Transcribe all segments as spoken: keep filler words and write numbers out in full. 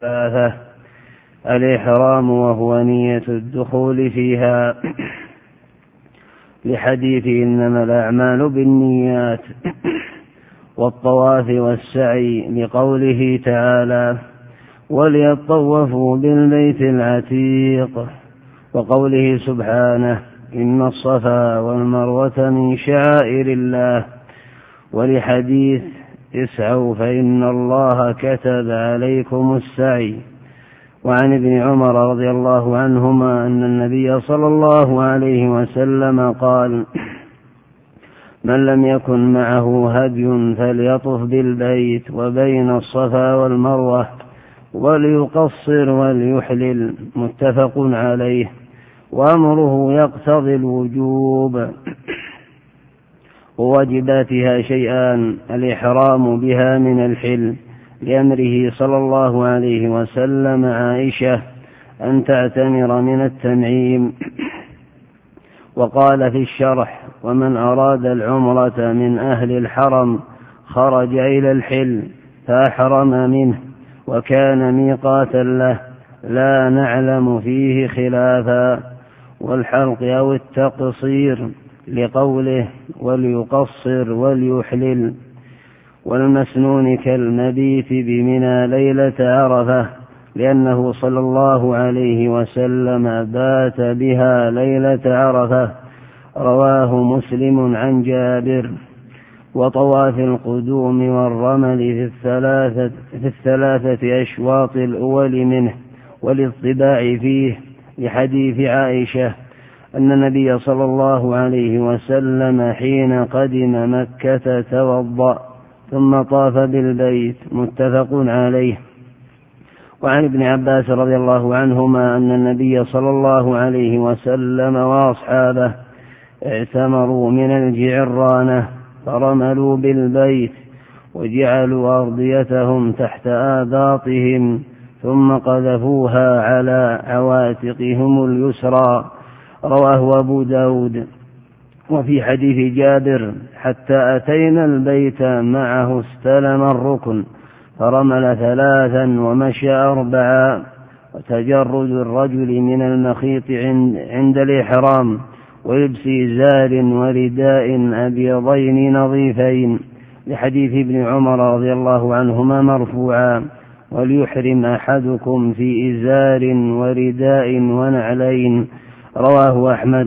ثلاثة: الإحرام وهو نية الدخول فيها، لحديث إنما الأعمال بالنيات، والطواف والسعي لقوله تعالى: وليطوفوا بالبيت العتيق، وقوله سبحانه: إن الصفا والمروة من شعائر الله، ولحديث: اسعوا فإن الله كتب عليكم السعي. وعن ابن عمر رضي الله عنهما أن النبي صلى الله عليه وسلم قال: من لم يكن معه هدي فليطف بالبيت وبين الصفا والمروة وليقصر وليحلل، متفق عليه. وأمره يقتضي الوجوب، وواجباتها شيئان: الإحرام بها من الحل، لأمره صلى الله عليه وسلم عائشة أن تعتمر من التنعيم. وقال في الشرح: ومن أراد العمرة من أهل الحرم خرج إلى الحل فأحرم منه، وكان ميقاتا له، لا نعلم فيه خلافا. والحلق أو التقصير لقوله: وليقصر وليحلل. والمسنون كالمبيت بمنى ليلة عرفة، لأنه صلى الله عليه وسلم بات بها ليلة عرفة، رواه مسلم عن جابر. وطواف القدوم والرمل في الثلاثة, في الثلاثة أشواط الأول منه، والاطباع فيه، لحديث عائشة أن النبي صلى الله عليه وسلم حين قدم مكة توضأ ثم طاف بالبيت، متفق عليه. وعن ابن عباس رضي الله عنهما أن النبي صلى الله عليه وسلم وأصحابه اعتمروا من الجعرانة فرملوا بالبيت، وجعلوا أرضيتهم تحت آباطهم، ثم قذفوها على عواتقهم اليسرى، رواه أبو داود. وفي حديث جابر: حتى أتينا البيت معه استلم الركن فرمل ثلاثا ومشى أربعا. وتجرد الرجل من المخيط عند الإحرام، ولبس إزار ورداء أبيضين نظيفين، لحديث ابن عمر رضي الله عنهما مرفوعا: وليحرم أحدكم في إزار ورداء ونعلين، رواه أحمد.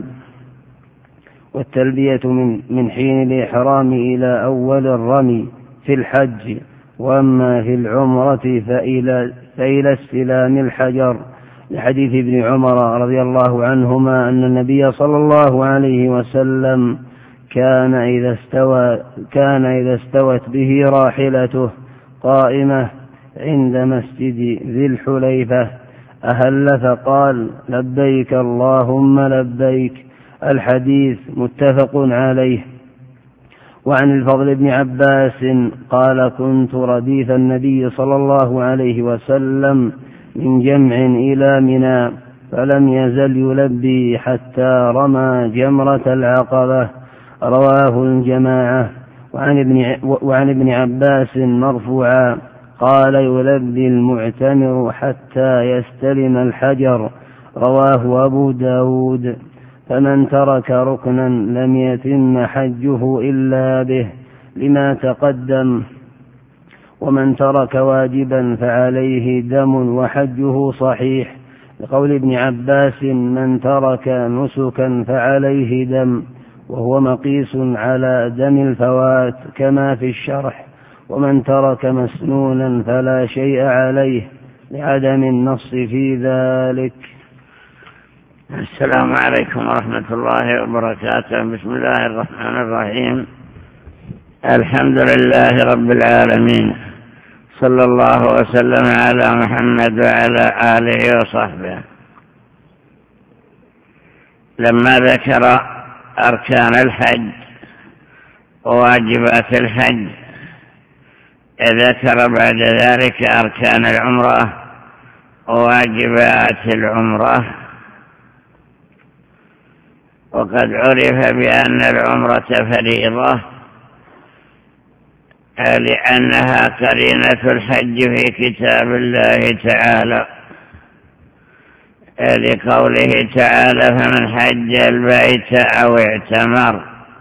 والتلبية من, من حين الإحرام إلى أول الرمي في الحج، وأما في العمرة فإلى, فإلى استلام الحجر، لحديث ابن عمر رضي الله عنهما أن النبي صلى الله عليه وسلم كان إذا استوى كان إذا استوت به راحلته قائمة عند مسجد ذي الحليفة أهل فقال: لبيك اللهم لبيك. الحديث متفق عليه. وعن الفضل بن عباس قال: كنت رديف النبي صلى الله عليه وسلم من جمع إلى منى، فلم يزل يلبي حتى رمى جمرة العقبة، رواه الجماعة. وعن ابن, وعن ابن عباس مرفوعا قال: يلبي المعتمر حتى يستلم الحجر، رواه أبو داود. فمن ترك ركنا لم يتم حجه إلا به، لما تقدم. ومن ترك واجبا فعليه دم وحجه صحيح، لقول ابن عباس: من ترك نسكا فعليه دم، وهو مقيس على دم الفوات كما في الشرح. ومن ترك مسنونا فلا شيء عليه، لعدم النص في ذلك. السلام عليكم ورحمة الله وبركاته. بسم الله الرحمن الرحيم. الحمد لله رب العالمين، صلى الله وسلم على محمد وعلى آله وصحبه. لما ذكر أركان الحج وواجبات الحج، ذكر بعد ذلك أركان العمرة وواجبات العمرة. وقد عرف بأن العمرة فريضة لأنها قرينة الحج في كتاب الله تعالى، لقوله تعالى فمن حج البيت أو اعتمر،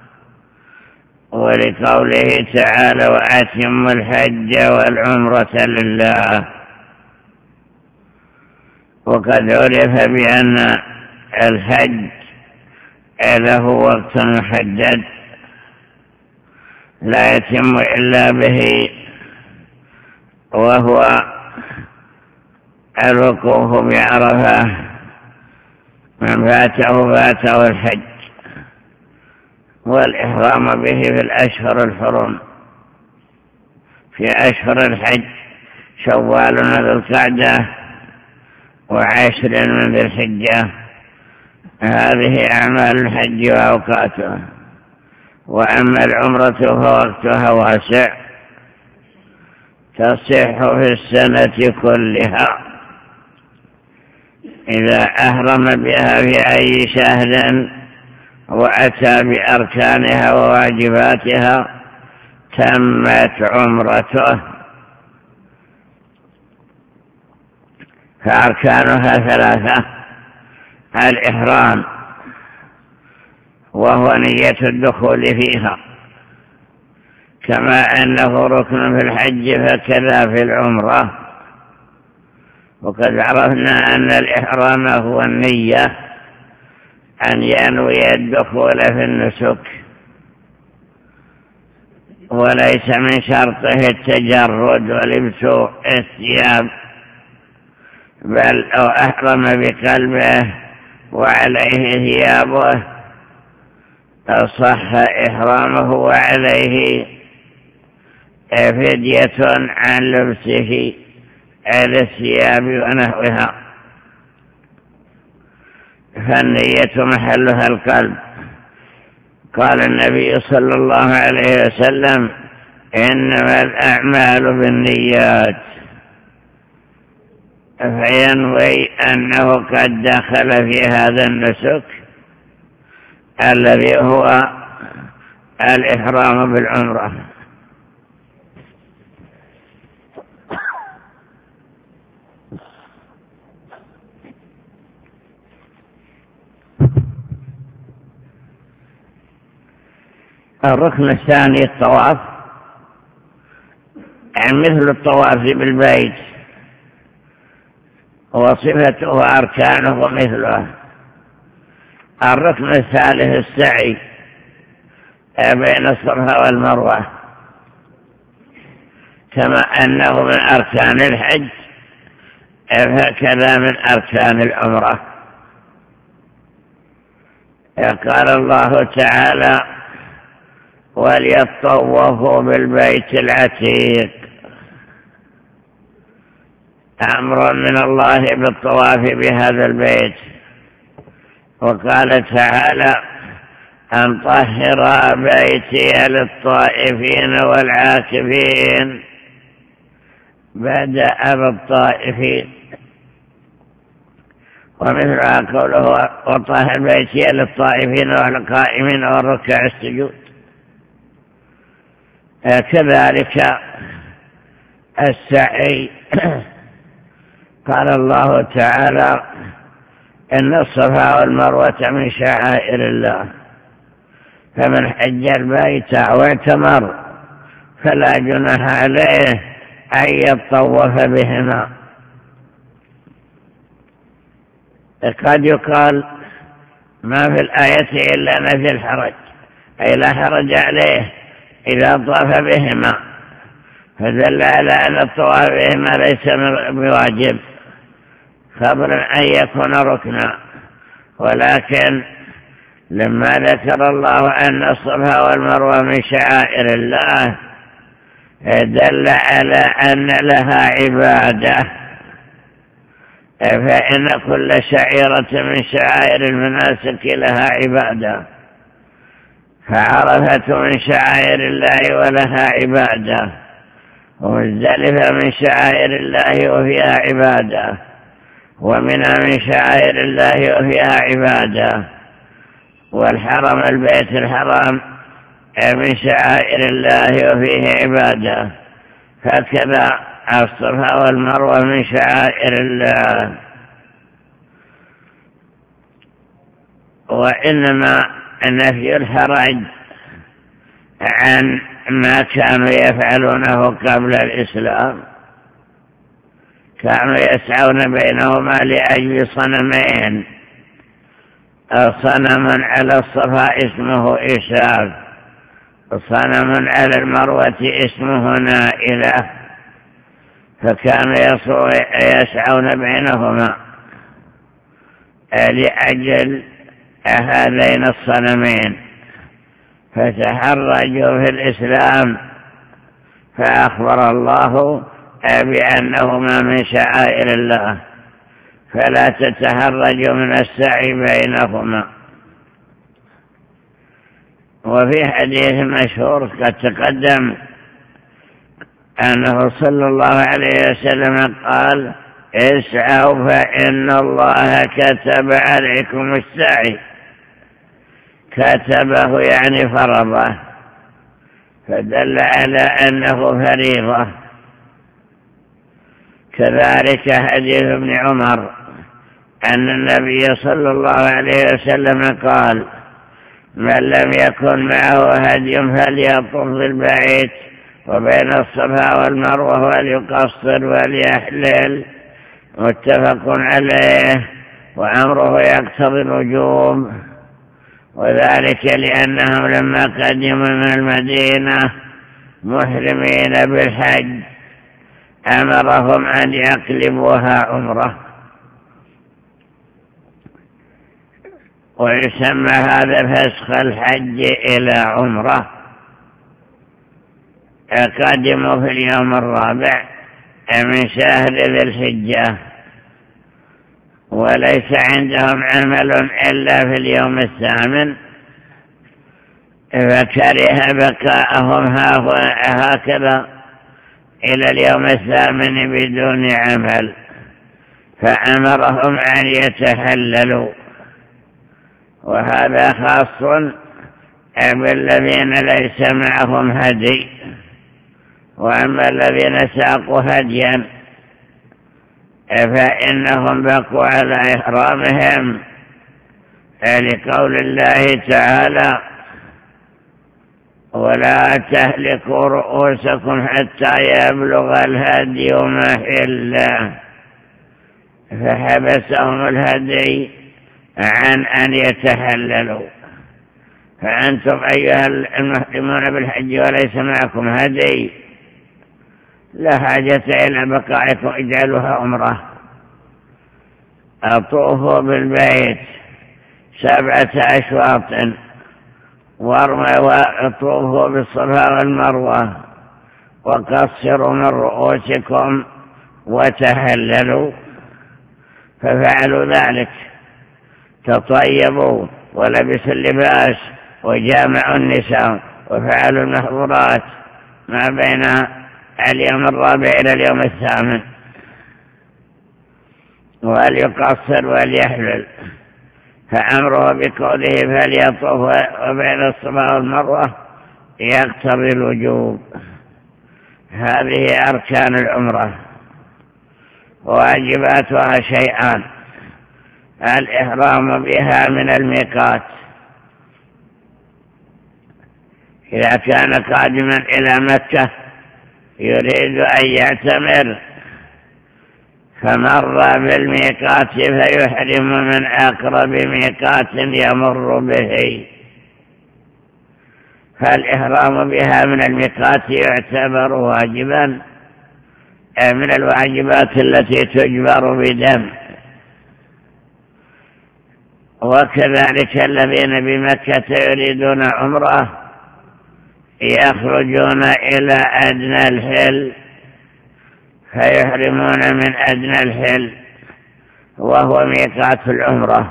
ولقوله تعالى وأتموا الحج والعمرة لله. وقد عرف بأن الحج له وقت محدد لا يتم إلا به، وهو الوقوف بعرفة، من فاته فاته الحج، والإحرام به في الأشهر الحرم، في أشهر الحج شوال وذو القعدة وعشر من ذي الحجة، هذه أعمال الحج وأوقاتها. وأما العمرة فوقتها واسع، تصح في السنة كلها إذا أهرم بها في أي شهر وأتى بأركانها وواجباتها تمت عمرته. فأركانها ثلاثة: الإحرام وهو نية الدخول فيها، كما أنه ركن في الحج فكذا في العمرة. وقد عرفنا أن الإحرام هو النية، أن ينوي الدخول في النسك، وليس من شرطه التجرد ولبس الثياب، بل لو أحرم بقلبه وعليه ثيابه صح إحرامه وعليه فدية عن لبسه على الثياب ونحوها. فالنية محلها القلب. قال النبي صلى الله عليه وسلم إنما الأعمال بالنيات، فينوي أنه قد دخل في هذا النسك الذي هو الإحرام بالعمرة. الركن الثاني الطواف، مثل الطواف بالبيت، وصفته وأركانه مثله. الركن الثالث السعي بين الصفا والمروة، كما أنه من أركان الحج فكذا من أركان العمرة. قال الله تعالى وليطوفوا بالبيت العتيق، أمر من الله بالطواف بهذا البيت. وقال تعالى أن طهر بيتي للطائفين والعاكفين، بدأ بالطائفين. ومثلها قوله وطهر بيتي للطائفين والقائمين والركع السجود. كذلك السعي، قال الله تعالى إن الصفا والمروة من شعائر الله، فمن حج البيت أو اعتمر فلا جناح عليه أن يطوف بهما. قد يقال ما في الآية إلا نفي الحرج، أي لا حرج عليه إذا طاف بهما، فدل على أن الطواف بهما ليس بواجب، خبر أن يكون ركنا. ولكن لما ذكر الله أن الصفا والمروة من شعائر الله دل على أن لها عبادة، فإن كل شعيرة من شعائر المناسك لها عبادة، فعرفة من شعائر الله ولها عبادة، ومزدلفة من شعائر الله وفيها عبادة، ومنها من شعائر الله وفيها عبادة، والحرم البيت الحرام من شعائر الله وفيه عبادة، هكذا الصفا والمروة من شعائر الله. وإنما نفي الحرج عن ما كانوا يفعلونه قبل الإسلام، كانوا يسعون بينهما لأجل صنمين، صنم على الصفا اسمه إشاف، صنم على المروة اسمه نائلة، فكانوا يسعون بينهما لأجل هذين الصنمين، فتحرجوا في الإسلام، فأخبر الله بأنهما من شعائر الله، فلا تتحرجوا من السعي بينهما. وفي حديث مشهور قد تقدم أنه صلى الله عليه وسلم قال: اسعوا فإن الله كتب عليكم السعي. كتبه يعني فرضه، فدل على أنه فريضة. كذلك حديث ابن عمر أن النبي صلى الله عليه وسلم قال: من لم يكن معه هدي فليطف بالبيت وبين الصفا والمروة وليقصر وليحلل، متفق عليه. وأمره يقتضي الوجوب، وذلك لأنهم لما قدموا من المدينة محرمين بالحج أمرهم أن يقلبوها عمره. ويسمى هذا فسخ الحج إلى عمره. قدموا في اليوم الرابع من شهر ذي الحجة، وليس عندهم عمل إلا في اليوم الثامن، فكره بقاءهم هكذا إلى اليوم الثامن بدون عمل، فأمرهم أن يتحللوا. وهذا خاص بالذين ليس معهم هدي، وأما الذين ساقوا هديا فإنهم بقوا على إحرامهم، لقول الله تعالى: ولا تهلكوا رؤوسكم حتى يبلغ الهدي محله، فحبسهم الهدي عن أن يتحللوا. فأنتم أيها المحرمون بالحج وليس معكم هدي لا حاجة إلى بقائكم، اجعلوها عمره. أطوفوا بالبيت سبعة أشواط، وأطوفوا بالصفا والمروة، وقصروا من رؤوسكم وتهللوا. ففعلوا ذلك، تطيبوا ولبسوا اللباس وجامعوا النساء وفعلوا المحظورات ما بين اليوم الرابع إلى اليوم الثامن، وليقصر وليحلل. فأمره بقوله فليطوف وبين الصفا والمروة يقتضي الوجوب. هذه أركان العمرة، واجباتها شيئان: الإحرام بها من الميقات، إذا كان قادما إلى مكة يريد أن يعتمر فمر بالميقات فيحرم من أقرب ميقات يمر به، فالإحرام بها من الميقات يعتبر واجبا من الواجبات التي تجبر بدم. وكذلك الذين بمكة يريدون عمره يخرجون إلى أدنى الحل فيحرمون من أدنى الحل وهو ميقات العمرة.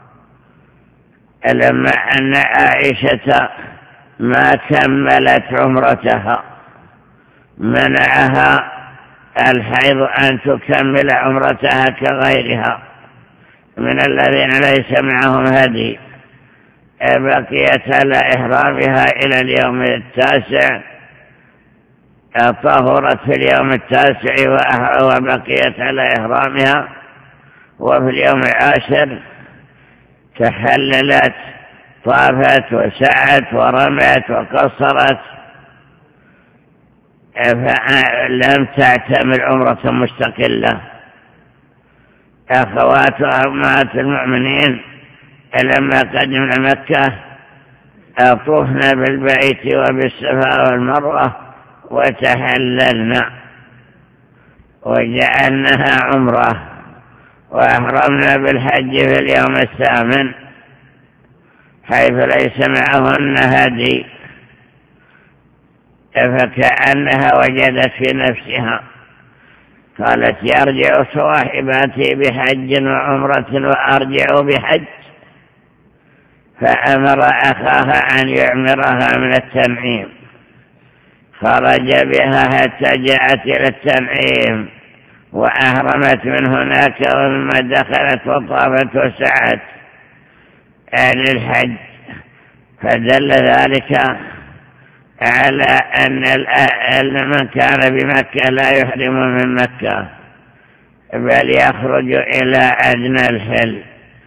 لما أن عائشة ما كملت عمرتها منعها الحيض أن تكمل عمرتها كغيرها من الذين ليس معهم هدي، بقيت على إحرامها إلى اليوم التاسع، طهرت في اليوم التاسع وبقيت على إحرامها، وفي اليوم العاشر تحللت، طافت وسعت ورمت وقصرت، فلم تعتمر عمرة مستقلة. أخواتها أمهات المؤمنين لما قدمنا مكة طفنا بالبيت وبالصفا والمروة وتحللنا وجعلناها عمره، وأحرمنا بالحج في اليوم الثامن حيث ليس معهن هدي، فكأنها وجدت في نفسها قالت يرجع صواحباتي بحج وعمرة وأرجع بحج، فأمر أخاها أن يعمرها من التنعيم، خرج بها حتى جاءت إلى التنعيم وأهرمت من هناك، ومما دخلت وطافت وسعت للحج، فدل ذلك على أن من كان بمكة لا يحرم من مكة بل يخرج إلى أدنى الحل.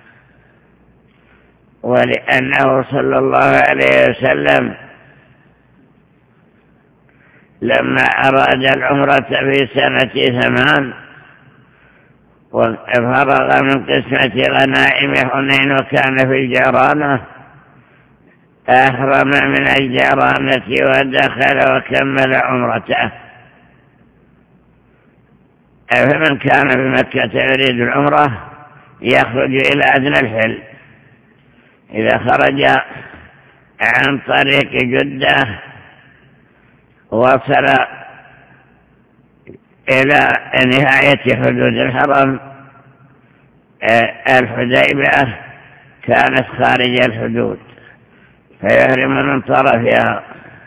ولأنه صلى الله عليه وسلم لما أراد العمرة في سنة ثمان وفرغ من قسمة غنائم حنين وكان في الجيرانة، أحرم من الجيرانة ودخل وكمل عمرته. فمن كان بمكة يريد العمرة يخرج إلى أدنى الحل، إذا خرج عن طريق جدة وصل إلى نهاية حدود الحرم، الحديبية كانت خارج الحدود فيحرم من طرفها،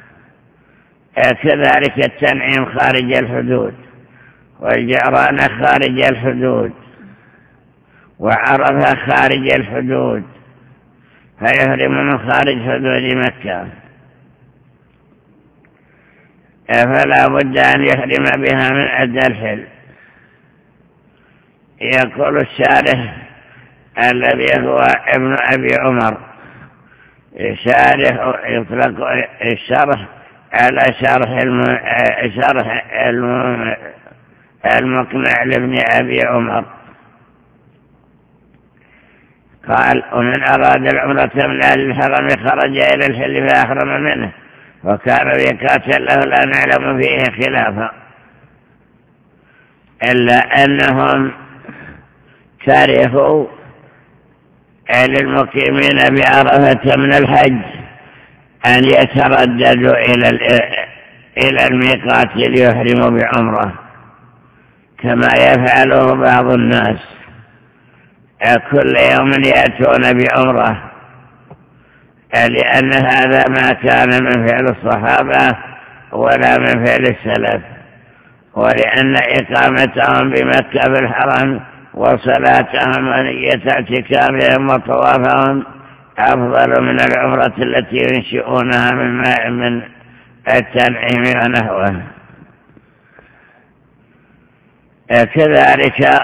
كذلك التنعيم خارج الحدود، والجعرانة خارج الحدود، وعرفة خارج الحدود، فيحرم من خارج حدود مكة، فلا بد أن يحرم بها من أدنى الحل. يقول الشارح الذي هو ابن أبي عمر، شارح يطلق الشرح على شرح شرح المقنع لابن أبي عمر، قال ومن أراد العمرة من أهل الحرم خرج إلى الحل فأحرم منه، وكان يقاتل له لا نعلم فيه خلافا، إلا أنهم كرهوا للمقيمين بعرفة من الحج أن يترددوا إلى الميقات ليحرموا بعمره كما يفعله بعض الناس، كل يوم يأتون بعمره، لأن هذا ما كان من فعل الصحابة ولا من فعل السلف، ولأن إقامتهم بمكة في الحرم وصلاتهم ونية اعتكافهم وطوافهم أفضل من العمرة التي ينشئونها من من التنعيم ونحوه. كذلك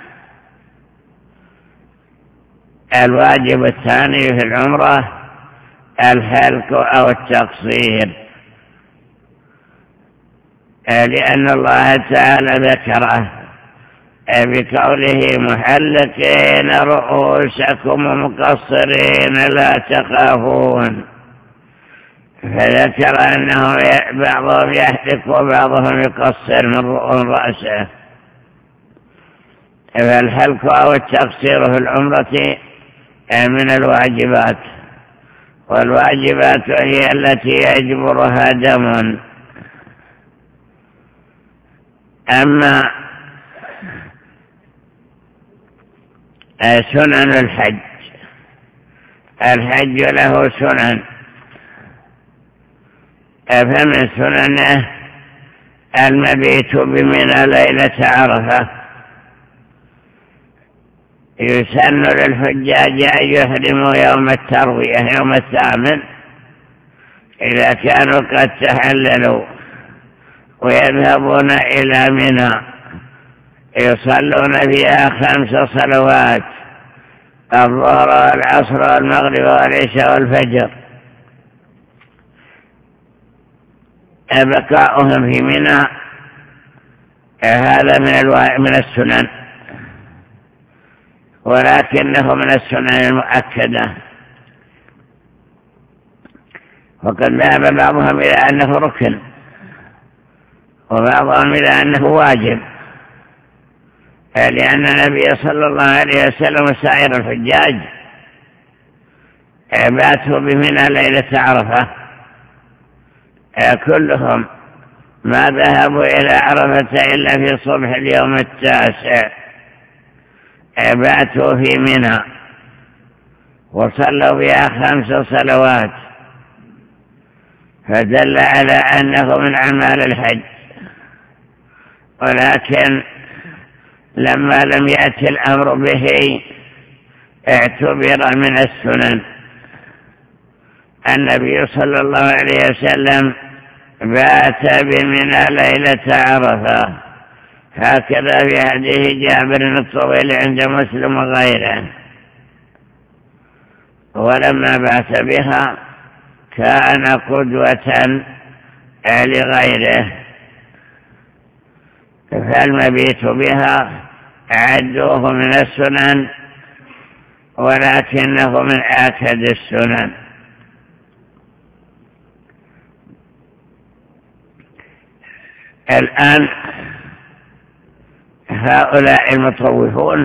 الواجب الثاني في العمرة الحلق أو التقصير، لأن الله تعالى ذكره بقوله محلقين رؤوسكم ومقصرين لا تخافون، فذكر أنه بعضهم يحلق وبعضهم يقصر من رؤون رأسه. فالحلق أو التقصير في العمرة من الواجبات، والواجبات هي التي يجبرها دم. أما سنن الحج، الحج له سنن، فمن سننه المبيت بمنى ليلة عرفة، يسن للحجاج أن يحرموا يوم التروية يوم الثامن إذا كانوا قد تحللوا، ويذهبون إلى منى يصلون فيها خمس صلوات: الظهر والعصر والمغرب والعشاء والفجر. بقاؤهم في منى هذا من من السنن، ولكنه من السنن المؤكدة، وقد ذهب بعضهم إلى أنه ركن وبعضهم إلى أنه واجب، لأن النبي صلى الله عليه وسلم وسائر الحجاج باتوا بمنى ليلة عرفة، كلهم ما ذهبوا إلى عرفة إلا في صبح اليوم التاسع، باتوا في منى وصلوا بها خمس صلوات، فدل على أنه من أعمال الحج. ولكن لما لم يأتي الأمر به اعتبر من السنن. النبي صلى الله عليه وسلم بات بمنى ليلة عرفة، هكذا في حديث جابر الطويل عند مسلم وغيره. ولما بات بها كان قدوة لغيره، فالمبيت بها عدوه من السنن، ولكنه من آكد السنن. الآن هؤلاء المطوفون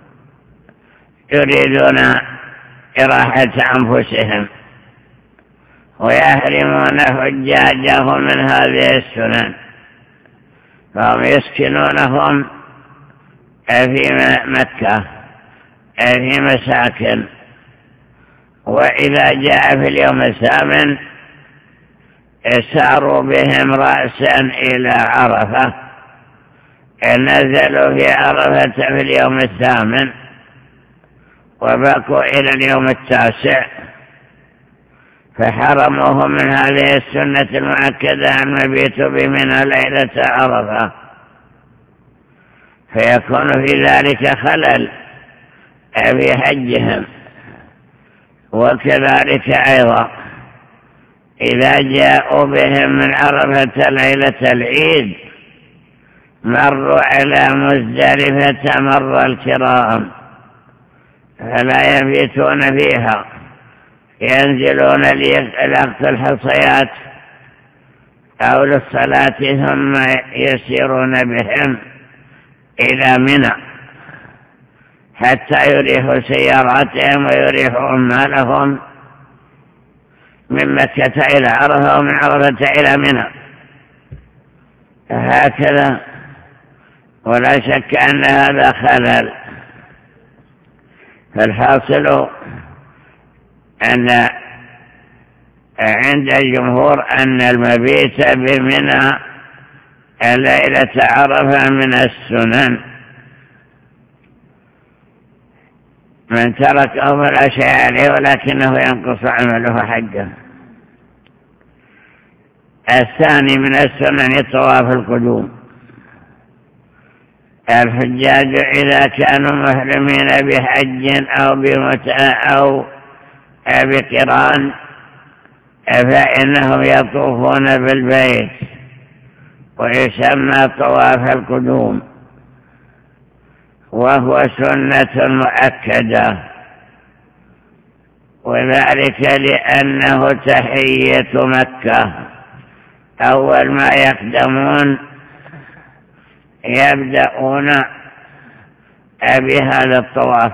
يريدون إراحة أنفسهم ويحرمون حجاجهم من هذه السنن، فهم يسكنونهم في مكة في مساكن، وإذا جاء في اليوم الثامن ساروا بهم رأسا إلى عرفة، نزلوا في عرفة في اليوم الثامن وبقوا إلى اليوم التاسع، فحرموهم من هذه السنة المؤكدة المبيت بمنى ليلة عرفة، فيكون في ذلك خلل في حجهم. وكذلك أيضا إذا جاءوا بهم من عرفة ليلة العيد مروا على مزدلفة مر الكرام، فلا يبيتون فيها، ينزلون ليقت الحصيات أو للصلاة ثم يسيرون بهم إلى منى حتى يريحوا سياراتهم ويريحوا أمالهم من مكة إلى عرفة ومن عرفة إلى منى، هكذا. ولا شك أن هذا خلل. فالحاصل أن عند الجمهور أن المبيت بمنى ليلة عرفة من السنن، من تركه فلا شيء عليه، ولكنه ينقص عمله حقه. الثاني من السنن طواف القدوم. الحجاج إذا كانوا محرمين بحج أو بمتعة أو بقران فإنهم يطوفون بالبيت، ويسمى طواف القدوم، وهو سنة مؤكدة، وذلك لأنه تحية مكة. أول ما يقدمون يبدأون بهذا الطواف،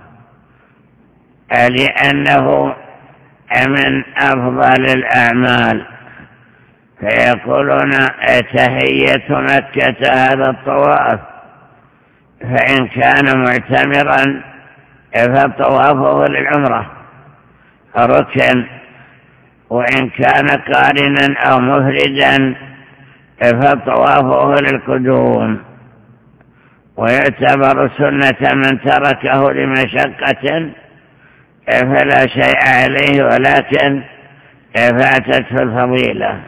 لأنه من أفضل الأعمال، فيقولون تحية مكة هذا الطواف. فإن كان معتمرا فطوافه للعمرة ركن، وإن كان قارنا أو مفردا فطوافه للقدوم. ويعتبر سنة من تركه لمشقة فلا شيء عليه، ولكن فاتته الفضيلة.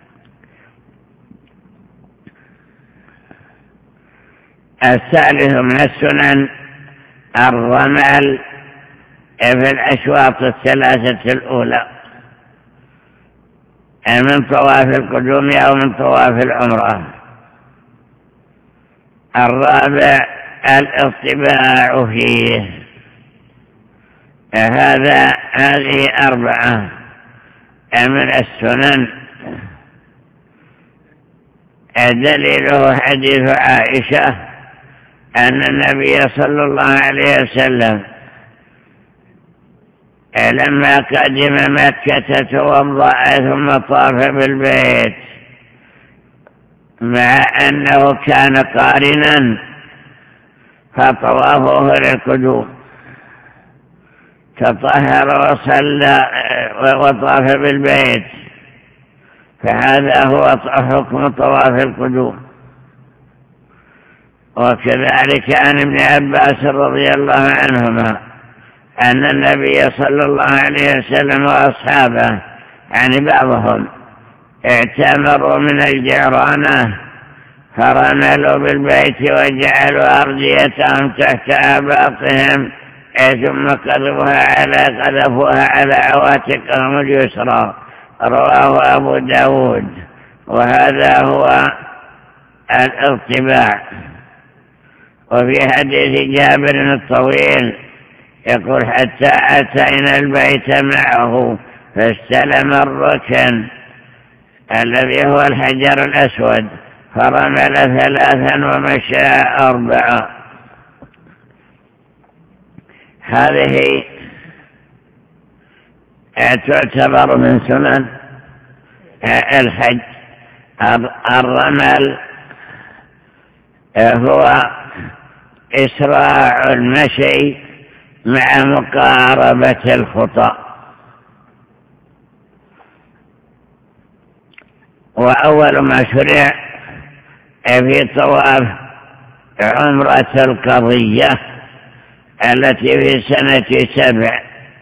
الثالث من السنن الرمل في الأشواط الثلاثة الأولى من طواف القدوم أو من طواف العمرة. الرابع الاطباع فيه. هذا هذه أربعة من السنن. دليله حديث عائشة أن النبي صلى الله عليه وسلم لما قدم مكة توضأ ثم طاف بالبيت، مع أنه كان قارنا فطوافه للقدوم، تطهر وصلى وطاف بالبيت، فهذا هو حكم طواف القدوم. وكذلك عن ابن عباس رضي الله عنهما أن النبي صلى الله عليه وسلم وأصحابه يعني بعضهم اعتمروا من الجعرانة فرملوا بالبيت وجعلوا أرضيتهم تحت آباطهم ثم قذفوها على قذفوها على عواتقهم اليسرى. رواه أبو داود. وهذا هو الاطباع. وفي حديث جابر الطويل يقول حتى أتينا البيت معه فاستلم الركن الذي هو الحجر الأسود فرمل ثلاثا ومشى أربعة. هذه تعتبر من سنن الحج. الرمل هو إسراع المشي مع مقاربة الخطى. وأول ما شرع في طواف عمرة القضية التي في سنة سبع،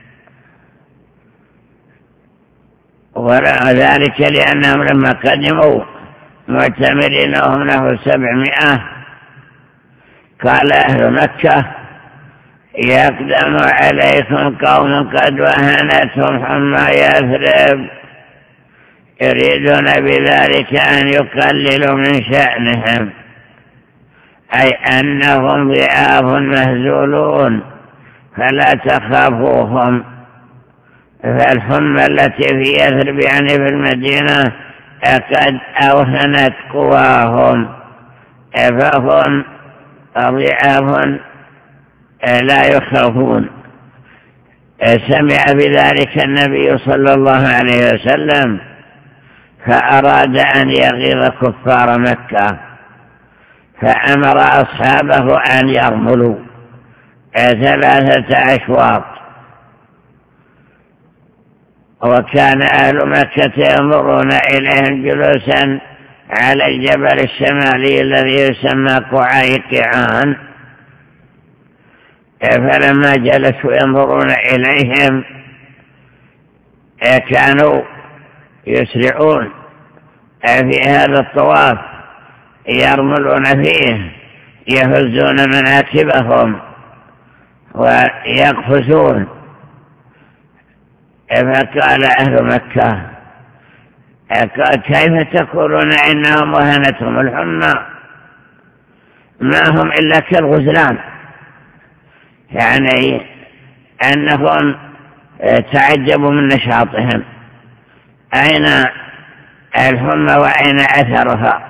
وذلك لأنهم لما قدموا معتمرين وهم له سبعمائة قال أهل مكة يقدم عليكم قوم قد وهنتهم حمى يثرب، يريدون بذلك أن يقللوا من شأنهم، أي أنهم ضعاف مهزولون فلا تخافوهم. فالحمى التي في يثرب يعني في المدينة قد أوهنت قواهم فهم ضعاف لا يخافون. سمع بذلك النبي صلى الله عليه وسلم فأراد أن يغيظ كفار مكة فأمر أصحابه أن يرملوا ثلاثة أشواط. وكان أهل مكة ينظرون إليهم جلوسا على الجبل الشمالي الذي يسمى قعيقعان، فلما جلسوا ينظرون إليهم كانوا يسرعون في هذا الطواف، يرملون فيه، يهزون مناكبهم ويقفزون. فقال أهل مكة كيف تقولون إنهم وهنتهم الحمى؟ ما هم إلا كالغزلان، يعني أنهم تعجبوا من نشاطهم. أين الحمى وأين أثرها؟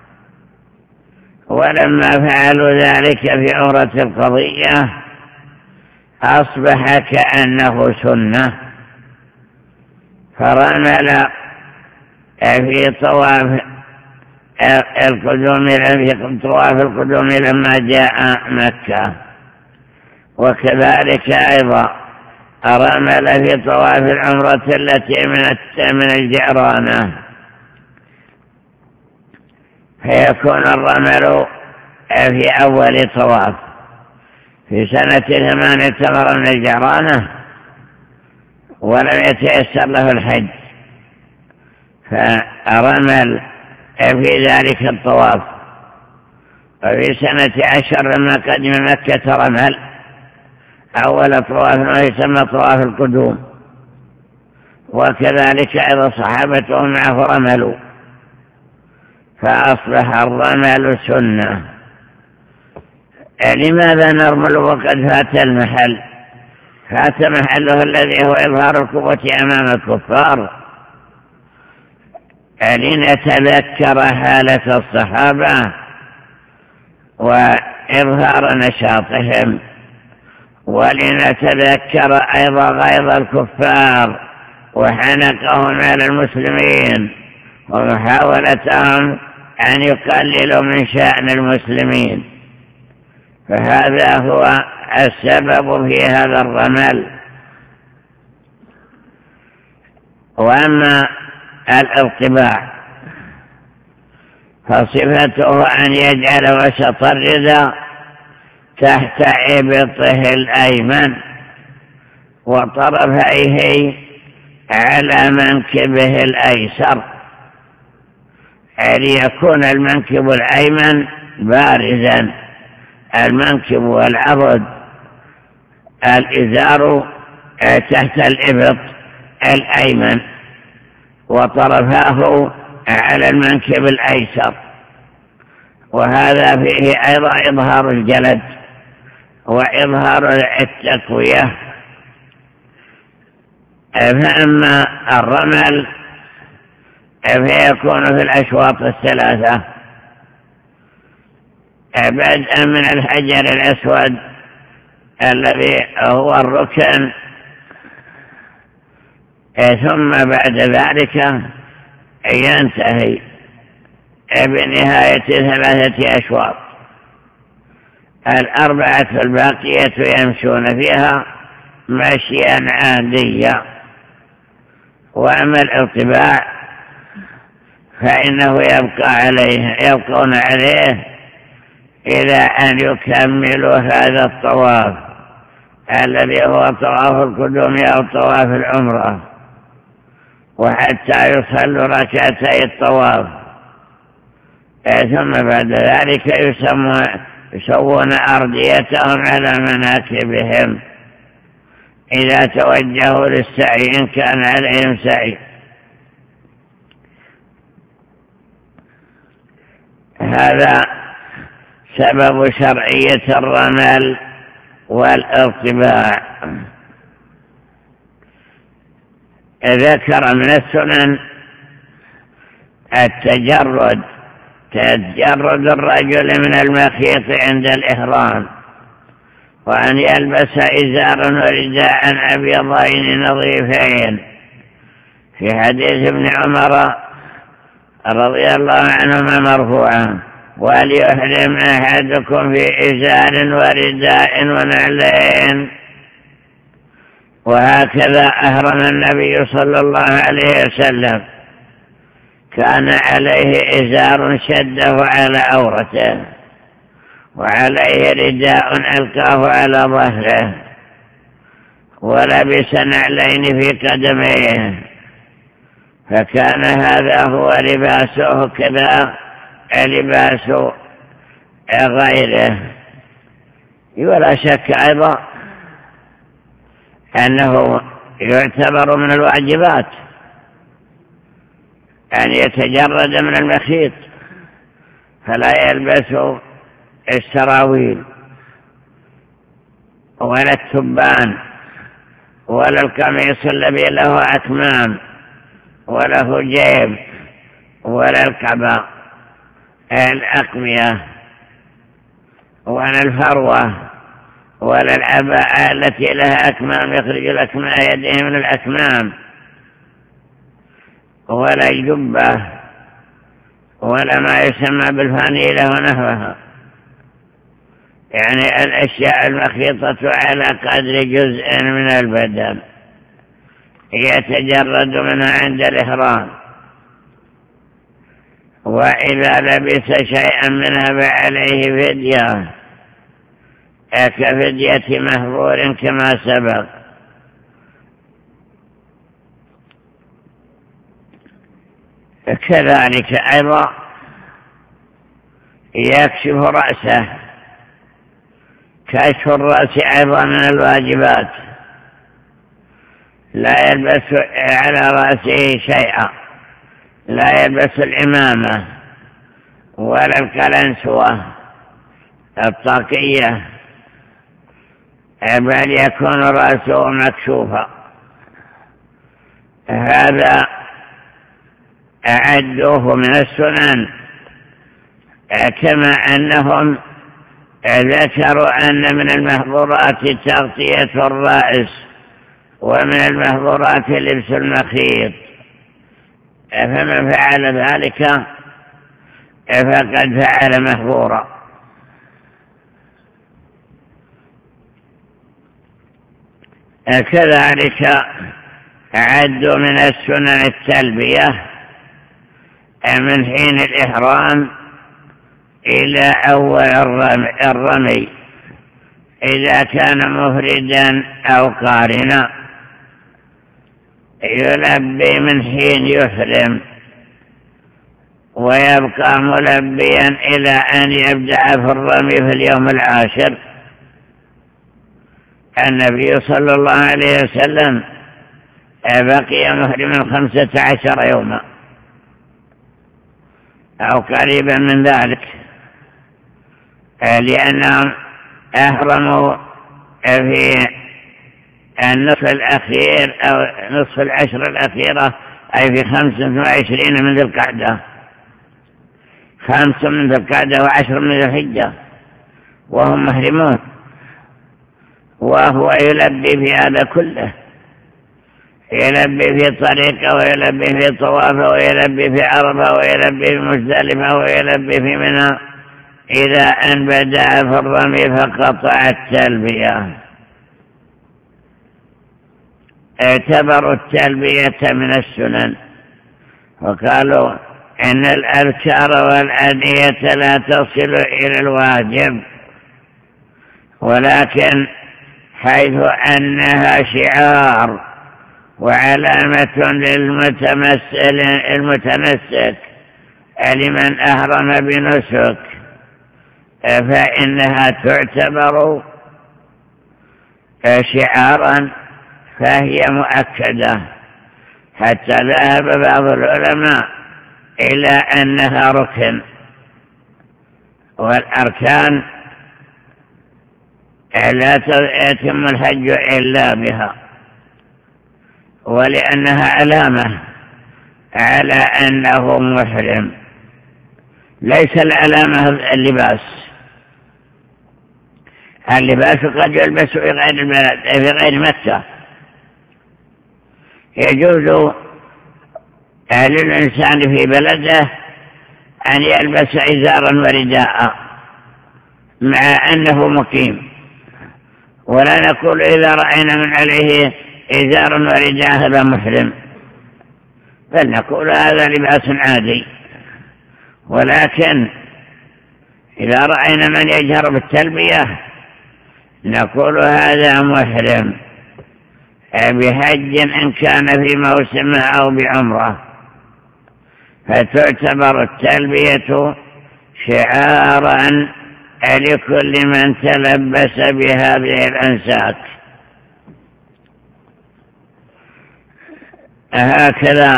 ولما فعلوا ذلك في عمرة القضية أصبح كأنه سنة، فرمل في طواف القدوم في طواف القدوم لما جاء مكة. وكذلك أيضا رمل في طواف العمرة التي من الجعرانة، فيكون الرمل في أول طواف. في سنة ثمان اعتمر من الجعرانة ولم يتيسر له الحج، فرمل في ذلك الطواف. وفي سنة عشر لما قدم مكة رمل أول طواف ويسمى طواف القدوم، وكذلك أيضا صحابته معه رملوا، فأصبح الرمل سنة. لماذا نرمل وقد فات المحل؟ فات محله الذي هو إظهار القوة أمام الكفار، لنتذكر حالة الصحابة وإظهار نشاطهم، ولنتذكر أيضا غيظ الكفار وحنقهم على المسلمين ومحاولتهم أن يقللوا من شأن المسلمين. فهذا هو السبب في هذا الرمل. وأما الارتباع فصفته أن يجعل وسط الرداء تحت إبطه الأيمن وطرفيه على منكبه الأيسر، ليكون المنكب الأيمن بارزا، المنكب والعضد الإزار تحت الإبط الأيمن وطرفاه على المنكب الأيسر. وهذا فيه أيضا إظهار الجلد وإظهار التقوية. فأما الرمل فيكون في الأشواط الثلاثة، بدءا من الحجر الأسود الذي هو الركن، ثم بعد ذلك ينتهي بنهاية ثلاثة أشواط. الأربعة الباقية يمشون فيها مشيا عاديا. وأما الارتباع فإنه يبقى عليه يبقون عليه إلى أن يكملوا هذا الطواف الذي هو طواف القدوم أو طواف العمرة، وحتى يصلوا ركعتي الطواف، ثم بعد ذلك يسوون أرضيتهم على مناكبهم إذا توجهوا للسعي إن كان عليهم سعي. هذا سبب شرعية الرمل والارتباع. ذكر من السنن التجرد، تجرد الرجل من المخيط عند الإحرام، وأن يلبس إزارا ورداء أبيضين نظيفين. في حديث ابن عمر رضي الله عنهما مرفوعا: وليحرم أحدكم في إزار ورداء ونعلين. وهكذا أهرم النبي صلى الله عليه وسلم، كان عليه إزار شده على عورته، وعليه رداء ألقاه على ظهره، ولبس نعلين في قدميه، فكان هذا هو لباسه كذا لباس غيره. ولا شك أيضا أنه يعتبر من الواجبات أن يتجرد من المخيط، فلا يلبس السراويل ولا التبان ولا القميص الذي له أكمام وله جيب ولا القبا الأقمية ولا الفروة ولا العباءة التي لها أكمام يخرج الأكمام يديه من الأكمام، ولا الجبة ولا ما يسمى بالفانيلة ونحوها، يعني الأشياء المخيطة على قدر جزء من البدن يتجرد منها عند الإحرام. وإذا لبس شيئا منها فعليه فدية كفدية مهبور كما سبق. كذلك أيضا يكشف رأسه، كشف الرأس أيضا من الواجبات، لا يلبس على رأسه شيئا، لا يلبس العمامة ولا الكلنسوة الطاقية، بل يكون رأسه مكشوفا. هذا أعدوه من السنن، كما أنهم ذكروا أن من المحظورات تغطية الرأس، ومن المحظورات لبس المخيط، فمن فعل ذلك فقد فعل محظورا. كذلك عدوا من السنن التلبية من حين الإحرام إلى أول الرمي إذا كان مفردا أو قارنا، يلبي من حين يحرم ويبقى ملبيا إلى أن يبدأ في الرمي في اليوم العاشر. النبي صلى الله عليه وسلم بقي محرما خمسة عشر يوما أو قريبا من ذلك، لأنهم أحرموا في النصف الأخير أو نصف العشر الأخيرة، أي في خمسة وعشرين من ذي القعدة، خمس من ذي القعدة وعشر من ذي الحجة وهم محرمون، وهو يلبي في هذا كله، يلبي في طريقه ويلبي في طوافه ويلبي في عرفه ويلبي في مزدلفه ويلبي في منى إلى أن بدأ في الرمي فقطع التلبية. اعتبروا التلبية من السنن، وقالوا إن الأذكار والأدعية لا تصل إلى الواجب، ولكن حيث أنها شعار وعلامة للمتمسك لمن أهرم بنسك، فإنها تعتبر شعارا فهي مؤكدة، حتى ذهب بعض العلماء إلى أنها ركن، والأركان لا يتم الحج إلا بها، ولأنها علامة على أنه محرم. ليس العلامة اللباس، اللباس قد يلبس في غير البلد في غير مكة، يجوز للإنسان في بلده أن يلبس إزارا ورداء مع أنه مقيم، ولا نقول إذا رأينا من عليه إزار ورداء هذا محرم، بل نقول هذا لباس عادي. ولكن إذا رأينا من يجهر بالتلبية نقول هذا محرم بحج إن كان في موسمه أو بعمره، فتعتبر التلبية شعارا لكل من تلبس بهذه الأنساك. هكذا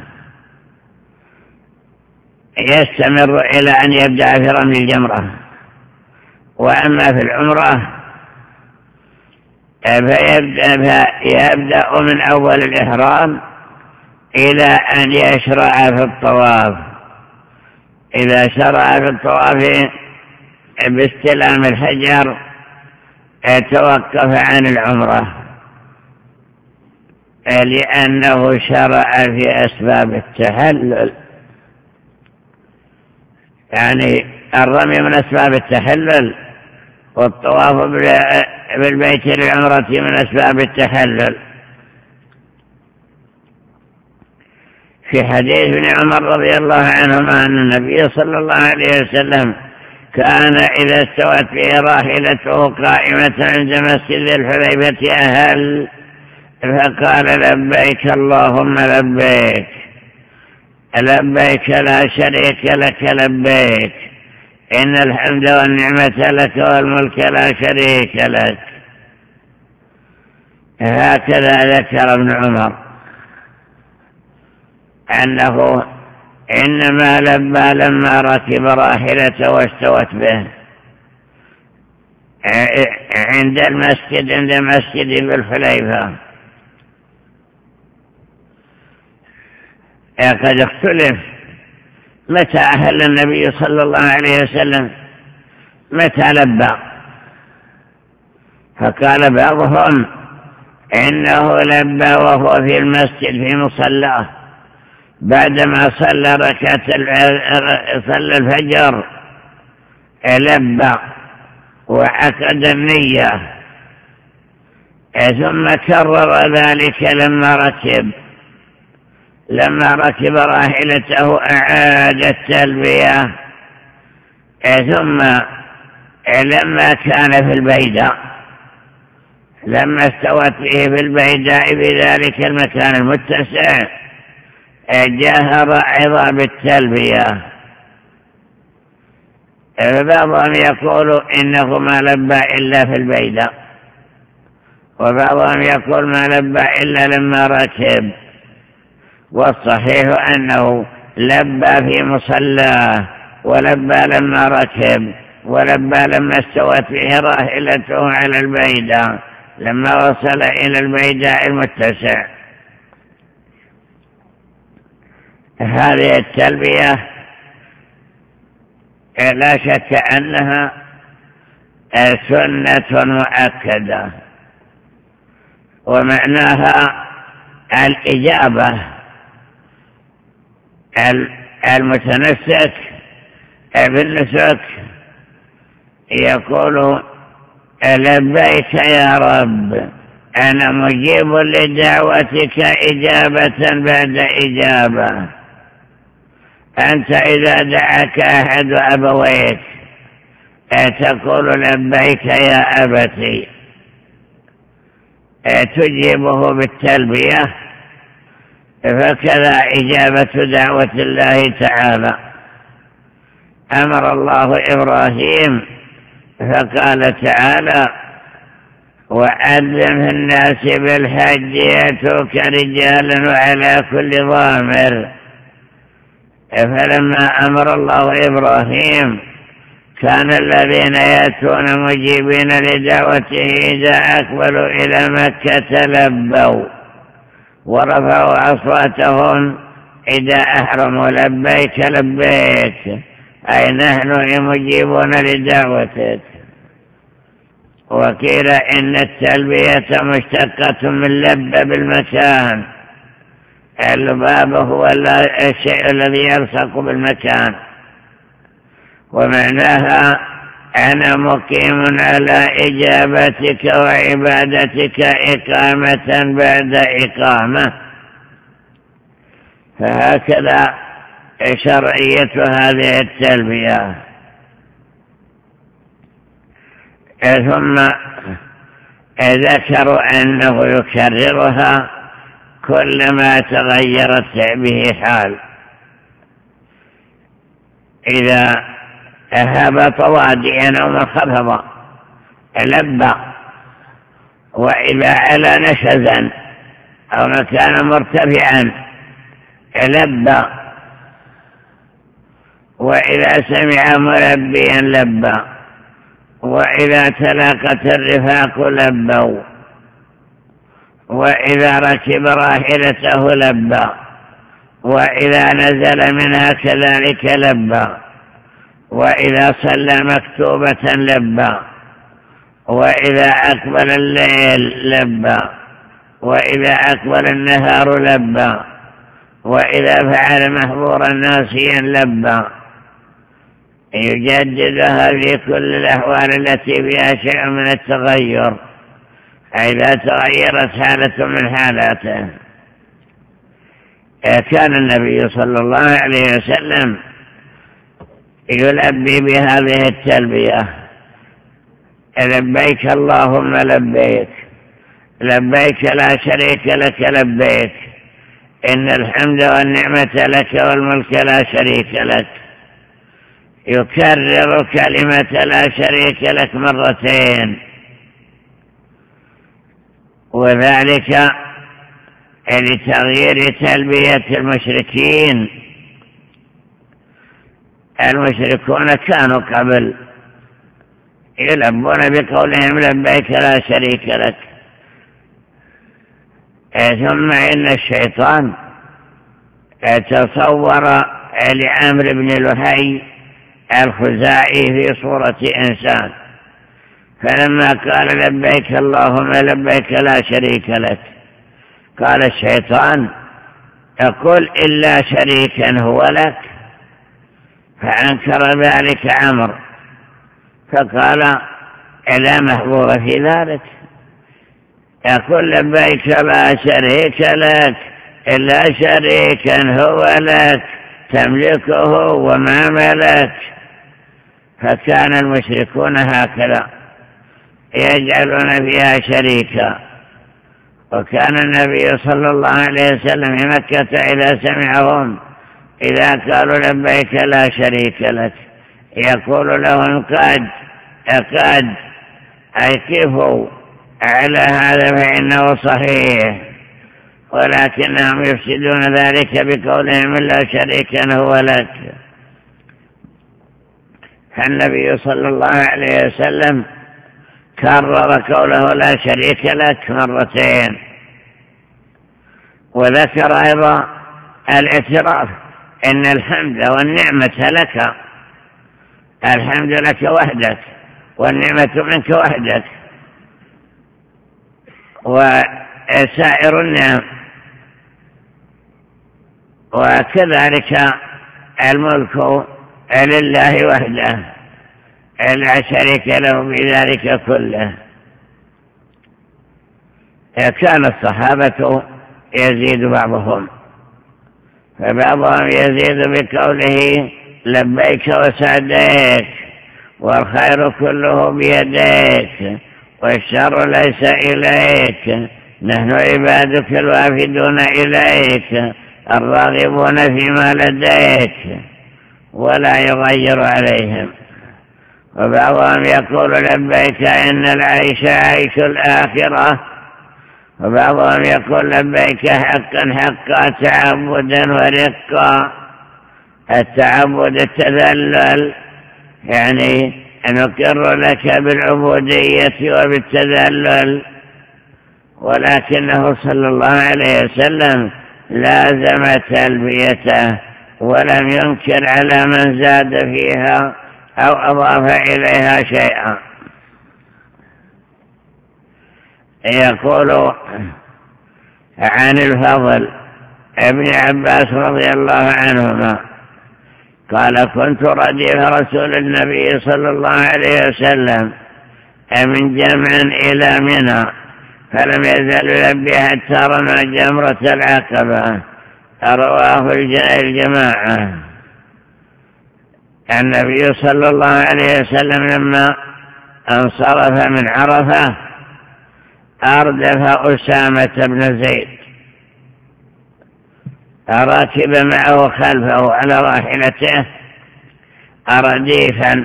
يستمر إلى أن يبدأ في رمي الجمرة. وأما في العمرة فيبدأ, فيبدأ من أول الإحرام إلى أن يشرع في الطواف. إذا شرع في الطواف باستلام الحجر توقف عن العمرة، لأنه شرع في أسباب التحلل، يعني الرمي من أسباب التحلل، والطواف بالبيت للعمرة من أسباب التحلل. في حديث ابن عمر رضي الله عنهما أن النبي صلى الله عليه وسلم كان إذا استوت به راحلته قائمة عند مسجد الحليفة أهل فقال لبيك اللهم لبيك لبيك لا شريك لك لبيك إن الحمد والنعمة لك والملك لا شريك لك. هكذا ذكر ابن عمر أنه إنما لبى لما ركب راحلته واستوت به عند المسجد عند مسجد بالحليفة. قد اختلف متى أهل النبي صلى الله عليه وسلم متى لبى، فقال بعضهم إنه لبى وهو في المسجد في مصلاه بعدما صلى ركعة صلى الفجر لبى وعقد النية ثم كرر ذلك لما ركب لما ركب راحلته أعاد التلبية ثم لما كان في البيداء لما استوت به في البيداء بذلك المكان المتسع جهر أيضا بالتلبية. بعضهم يقول إنه ما لبى إلا في البيداء، وبعضهم يقول ما لبى إلا لما ركب، والصحيح أنه لبى في مصلاه ولبى لما ركب ولبى لما استوت به راحلته على البيداء لما وصل إلى البيداء المتسع. هذه التلبية لا شك أنها سنة مؤكدة، ومعناها الإجابة. المتنسك بالنسك يقول لبيك يا رب أنا مجيب لدعوتك إجابة بعد إجابة. أنت إذا دعاك أحد أبويك تقول لبيك يا أبتي، تجيبه بالتلبية، فكذا إجابة دعوة الله تعالى. أمر الله إبراهيم فقال تعالى وأذن في الناس بالحج يأتوك رجالا وعلى كل ضامر. فلما أمر الله إبراهيم كان الذين يأتون مجيبين لدعوته إذا أقبلوا إلى مكة لبوا ورفعوا أصواتهم إذا أحرموا لبيك لبيك، أي نحن مجيبون لدعوتك. وقيل إن التلبية مشتقة من لب بالمكان، اللباب هو الشيء الذي يلصق بالمكان، ومعناها أنا مقيم على إجابتك وعبادتك إقامة بعد إقامة. فهكذا شرعية هذه التلبية. ثم ذكروا أنه يكررها كلما تغيرت به حال. إذا هبط واديا أو منخفضا لبى، وإذا علا نشزا أو مكانا مرتفعا لبى، وإذا سمع ملبيا لبى، وإذا تلاقت الرفاق لبوا، وإذا ركب راحلته لبى، وإذا نزل منها كذلك لبى، وإذا صلى مكتوبة لبى، وإذا أقبل الليل لبى، وإذا أقبل النهار لبى، وإذا فعل محظورا ناسيا لبى. يجددها في كل الأحوال التي فيها شيء من التغير، إذا تغيرت حالة من حالاته. كان النبي صلى الله عليه وسلم يلبي بهذه التلبية: لبيك اللهم لبيك، لبيك لا شريك لك لبيك، إن الحمد والنعمة لك والملك لا شريك لك. يكرر كلمة لا شريك لك مرتين، وذلك لتغيير تلبية المشركين. المشركون كانوا قبل يلبون بقولهم لبيك لا شريك لك، ثم إن الشيطان تصور لعمرو بن لهي الخزاعي في صورة إنسان، فلما قال لبيك اللهم لبيك لا شريك لك، قال الشيطان: أقول إلا شريكا هو لك. فأنكر ذلك عمرو، فقال: لا محظور في ذلك، أقول لبيك لا شريك لك إلا شريكا هو لك تملكه وما ملك. فكان المشركون هكذا يجعلون فيها شريكا. وكان النبي صلى الله عليه وسلم في مكة إذا سمعهم إذا قالوا لبيك لا شريك لك يقول لهم: قد قد أي كفوا على هذا فإنه صحيح، ولكنهم يفسدون ذلك بقولهم لا شريكا هو لك. فالنبي صلى الله عليه وسلم كرر قوله لا شريك لك مرتين، وذكر أيضا الاعتراف إن الحمد والنعمة لك، الحمد لك وحدك والنعمة منك وحدك، وسائر النعم، وكذلك الملك لله وحده لا شريك له بذلك كله. كان الصحابة يزيد بعضهم، فبعضهم يزيد بقوله لبيك وسعديك والخير كله بيديك والشر ليس إليك، نحن عبادك الوافدون إليك الراغبون فيما لديك، ولا يغير عليهم. وبعضهم يقول لبيك إن العيش عيش الآخرة، وبعضهم يقول لبيك حقا حقا تعبدا ورقا. التعبد التذلل، يعني نقر لك بالعبودية وبالتذلل، ولكنه صلى الله عليه وسلم لازم تلبيته ولم ينكر على من زاد فيها أو أضاف إليها شيئا. يقول عن الفضل ابن عباس رضي الله عنهما قال: كنت رديف رسول النبي صلى الله عليه وسلم من جمع إلى منى، فلم يزل يلبي حتى رمى جمرة العقبة. رواه الجماعة. النبي صلى الله عليه وسلم لما انصرف من عرفة أردف أسامة بن زيد، راكب معه خلفه على راحلته أرديفا،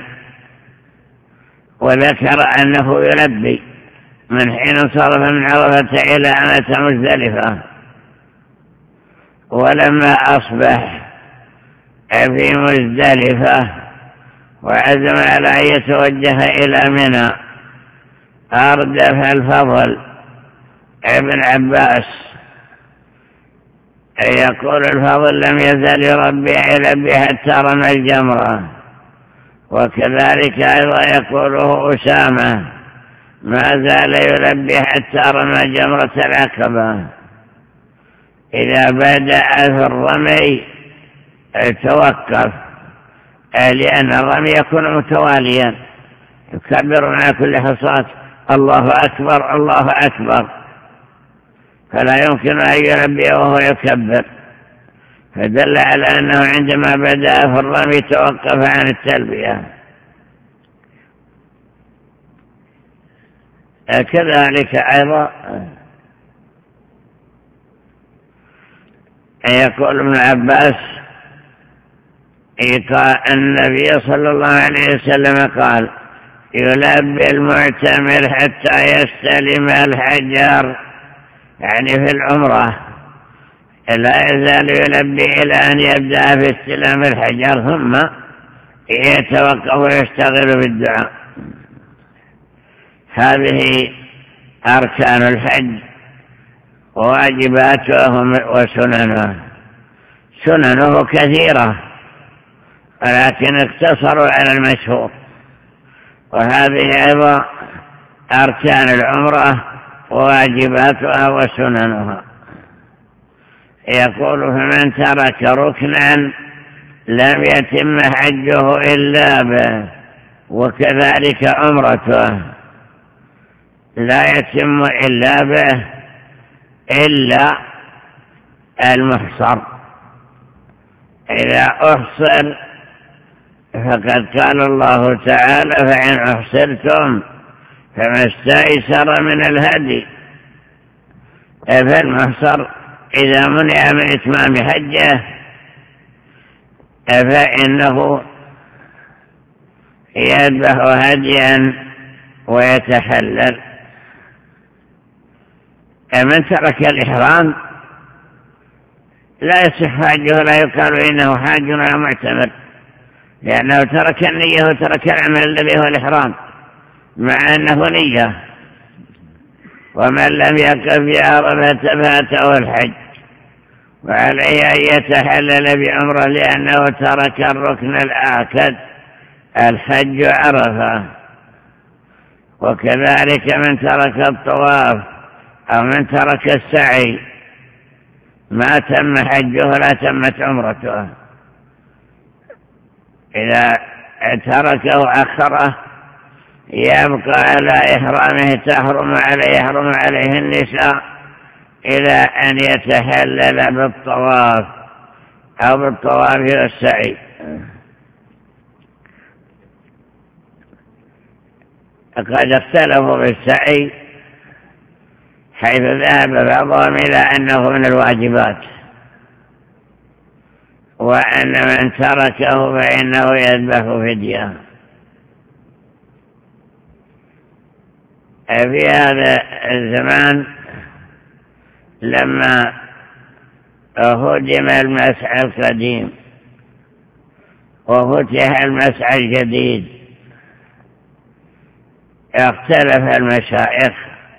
وذكر أنه يلبي من حين انصرف من عرفة إلى أن أتى مزدلفة. ولما أصبح في مزدلفة وعزم على أن يتوجه إلى منى أردف الفضل ابن عباس يقول: الفضل لم يزل يربي يلبي حتى رمى الجمرة. وكذلك أيضا يقوله أسامة: ما زال يلبي حتى رمى جمرة العقبة. إذا بدأ في الرمي توقف، لأن الرمي يكون متواليا، يكبر على كل حصاة الله أكبر الله أكبر، فلا يمكن أن يلبي وهو يكبر. فدل على أنه عندما بدأ في الرمي توقف عن التلبية. كذلك أيضا يقول ابن عباس النبي صلى الله عليه وسلم قال: يلبي المعتمر حتى يستلم الحجر، يعني في العمرة لا يزال يلبي إلى أن يبدأ في استلام الحجر، ثم يتوقف ويشتغل بالدعاء. هذه أركان الحج وواجباته وسننه. سننه كثيرة ولكن اقتصروا على المشهور، وهذه أيضا أركان العمرة وواجباتها وسننها. يقول: فمن ترك ركنا لم يتم حجه إلا به، وكذلك عمرته لا يتم إلا به إلا المحصر. إذا أحصر فقد قال الله تعالى: فإن أحصرتم فما استيسر من الهدي. فالمحصر إذا منع من إتمام حجه فإنه يذبح هديا ويتحلل. من ترك الإحرام لا يصح حجه، لا يقال إنه حاج ولا معتمر، لأنه ترك النية وترك العمل الذي هو الإحرام، مع أنه نية. ومن لم يقف بعرفة فاته الحج، وعليه أن يتحلل بعمره لأنه ترك الركن الآكد الحج عرفة. وكذلك من ترك الطواف أو من ترك السعي ما تم حجه لا تمت عمرته. إذا تركه أخره يبقى على إحرامه، تحرم عليه يحرم عليه النساء إلى أن يتحلل بالطواف أو بالطواف والسعي. قد اختلفوا بالسعي، حيث ذهب بعضهم إلى أنه من الواجبات، وأن من تركه فإنه يذبح فدية. في هذا الزمان لما هدم المسعى القديم وفتح المسعى الجديد اختلف المشايخ،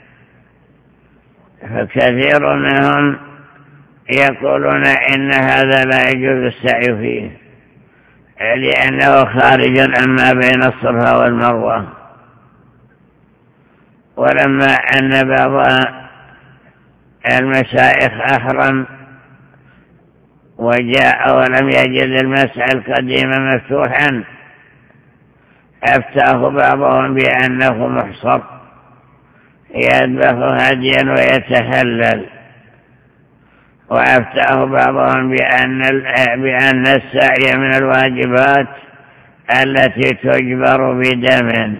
فكثير منهم يقولون إن هذا لا يجوز السعي فيه لأنه خارج عما بين الصفا والمروة. ولما أن بعض المشايخ أحرم وجاء ولم يجد المسعى القديم مفتوحا أفتاه بعضهم بأنه محصر يذبح هديا ويتحلل، وأفتاه بعضهم بأن بأن السعي من الواجبات التي تجبر بدم.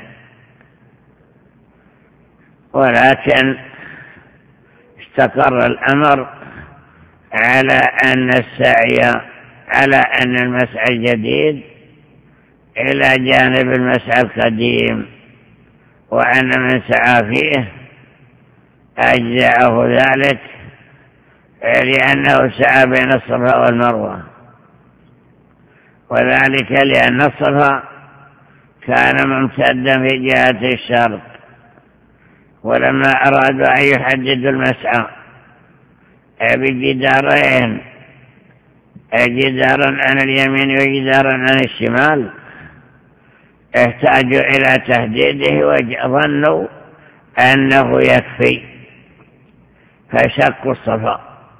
ولكن استقر الأمر على أن السعي على أن المسعى الجديد إلى جانب المسعى القديم، وأن من سعى فيه أجزعه ذلك لأنه سعى بين الصفا والمروة، وذلك لأن الصفا كان ممتدا في جهة الشرق، ولما أرادوا أن يحددوا المسعى بجدارين، جدارا عن اليمين وجدارا عن الشمال، احتاجوا إلى تحديده وظنوا أنه يكفي فشقوا الصفا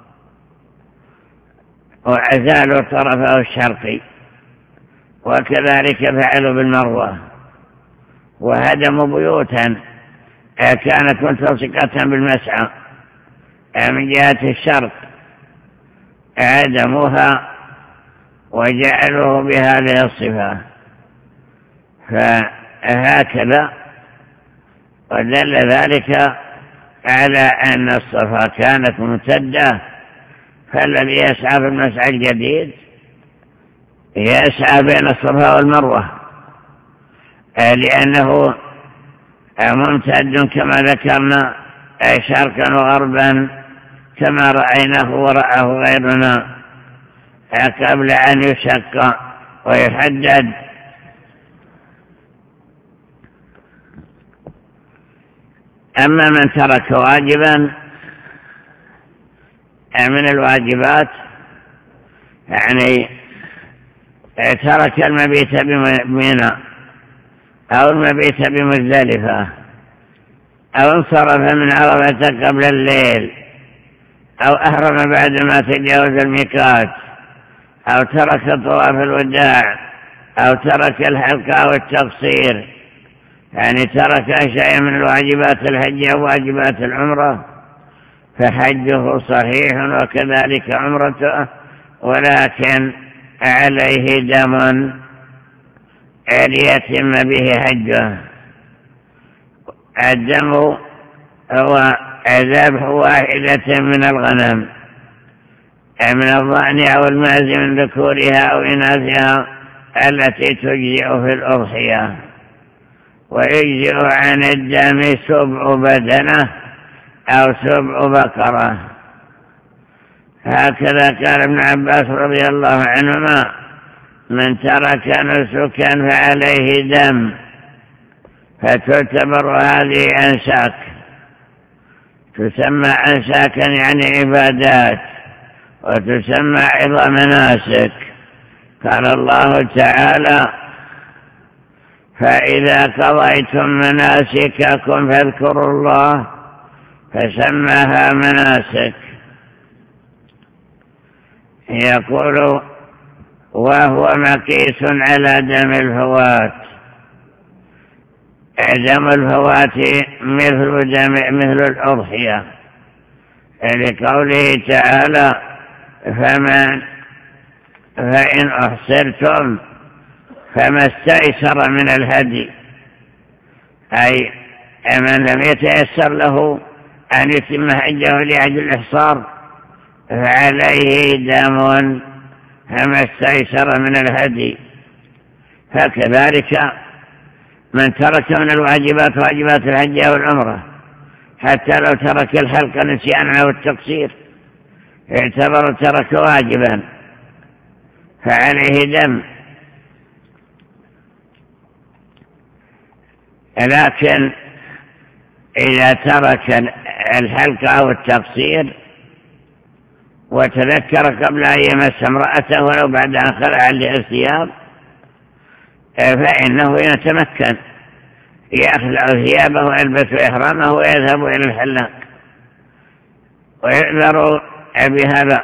وعزالوا طرفه الشرقي، وكذلك فعلوا بالمروة وهدموا بيوتا كانت ملتصقة بالمسعى من جهة الشرق، عدمها وجعلوه بهذه الصفة. فهكذا ودل ذلك على أن الصفا كانت ممتدة، فالذي يسعى في المسعى الجديد يسعى بين الصفا والمروة لأنه ممتد كما ذكرنا شرقا وغربا كما رأيناه ورآه غيرنا قبل أن يشق ويحدد. أما من ترك واجبا من الواجبات يعني ترك المبيت بمنى أو المبيت بمزدلفة أو انصرف من عرفة قبل الليل أو أهرم بعد ما تجاوز الميقات أو ترك طواف الوداع أو ترك الحلق أو التقصير، يعني ترك شيء من الواجبات الحج أو واجبات العمرة، فحجه صحيح وكذلك عمرته، ولكن عليه دم ليتم به حجه. الدم هو ذبح واحدة من الغنم من الضأن أو الماز من ذكورها أو إناثها التي تجزئ في الأضحية، ويجزئ عن الدم سبع بدنة أو سبع بقرة. هكذا قال ابن عباس رضي الله عنهما: من ترك نسكا فعليه دم، فتعتبر هذه أنساك، تسمى أنساكا يعني عبادات، وتسمى عظام مناسك. قال الله تعالى: فإذا قضيتم مناسككم فاذكروا الله، فسماها مناسك. يقول: وهو مقيس على دم الفوات. دم الفوات مثل دم مثل الأضحية، لقوله تعالى: فمن فإن أحصرتم فما استيسر من الهدي، أي من لم يتيسر له أن يتم حجه لأجل الإحصار فعليه دم فما استيسر من الهدي. فكذلك من ترك من الواجبات واجبات الحج أو العمرة، حتى لو ترك الحلق نسيانا أو التقصير، يعتبر ترك واجبا فعليه دم. لكن إذا ترك الحلق أو التقصير وتذكر قبل أن يمس امرأته ولو بعد أن خلع الثياب، فإنه يتمكن يخلع ثيابه ويلبس إحرامه ويذهب إلى الحلاق، ويعذر بهذا.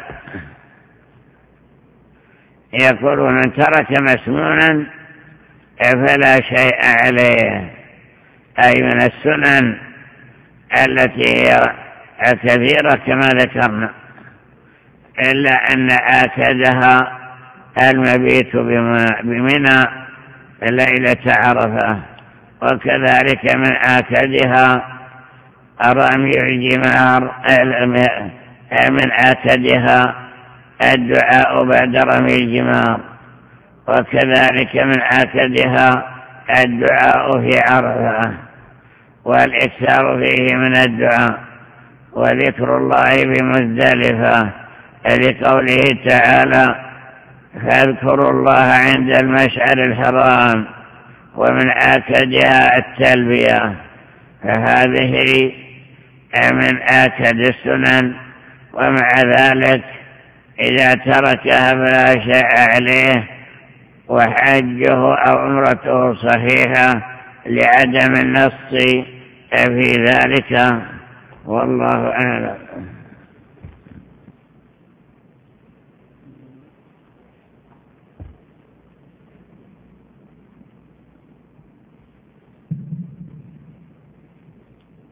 يقول: من ترك مسنونا فلا شيء عليه، أي من السنن التي هي كثيرة كما ذكرنا، إلا أن آكدها المبيت بمنى ليلة عرفة، وكذلك من آكدها رمي الجمار، من آكدها الدعاء بعد رمي الجمار، وكذلك من آكدها الدعاء في عرفة والإكثار فيه من الدعاء، وذكر الله بمزدلفة، لقوله تعالى: فاذكروا الله عند المشعر الحرام، ومن آكدها التلبية. فهذه من آكد السنن، ومع ذلك إذا تركها فلا شيء عليه، وحجه أو عمرته صحيحة لعدم النص في ذلك، والله أعلم.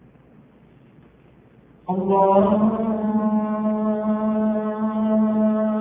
الله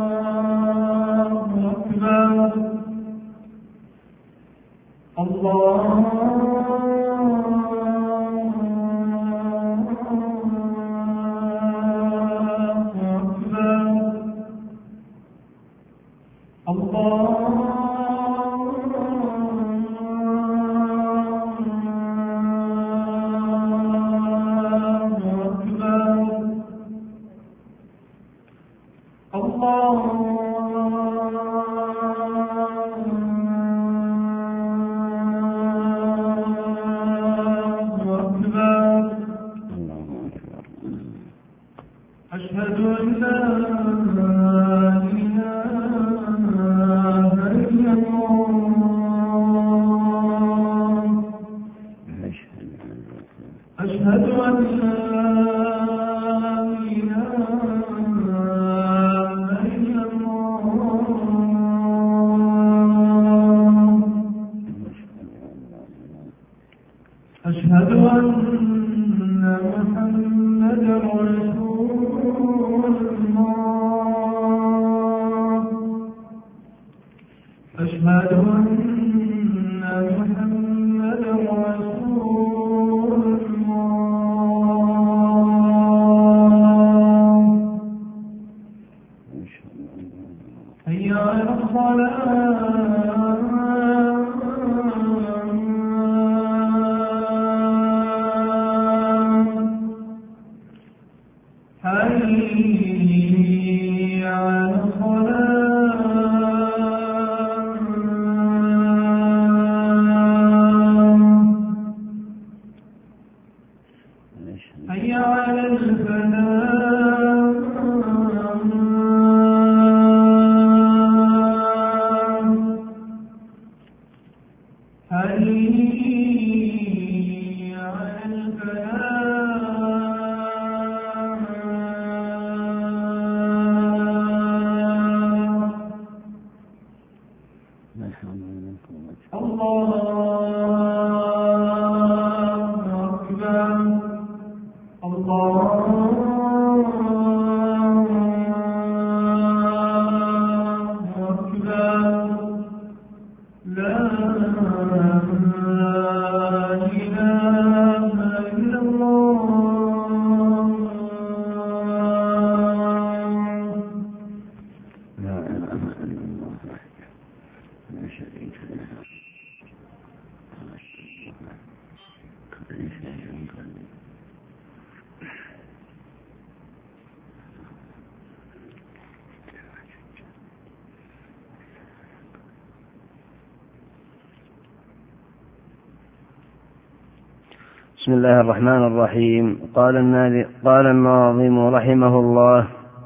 بسم الله الرحمن الرحيم. قال قال الناظم رحمه الله: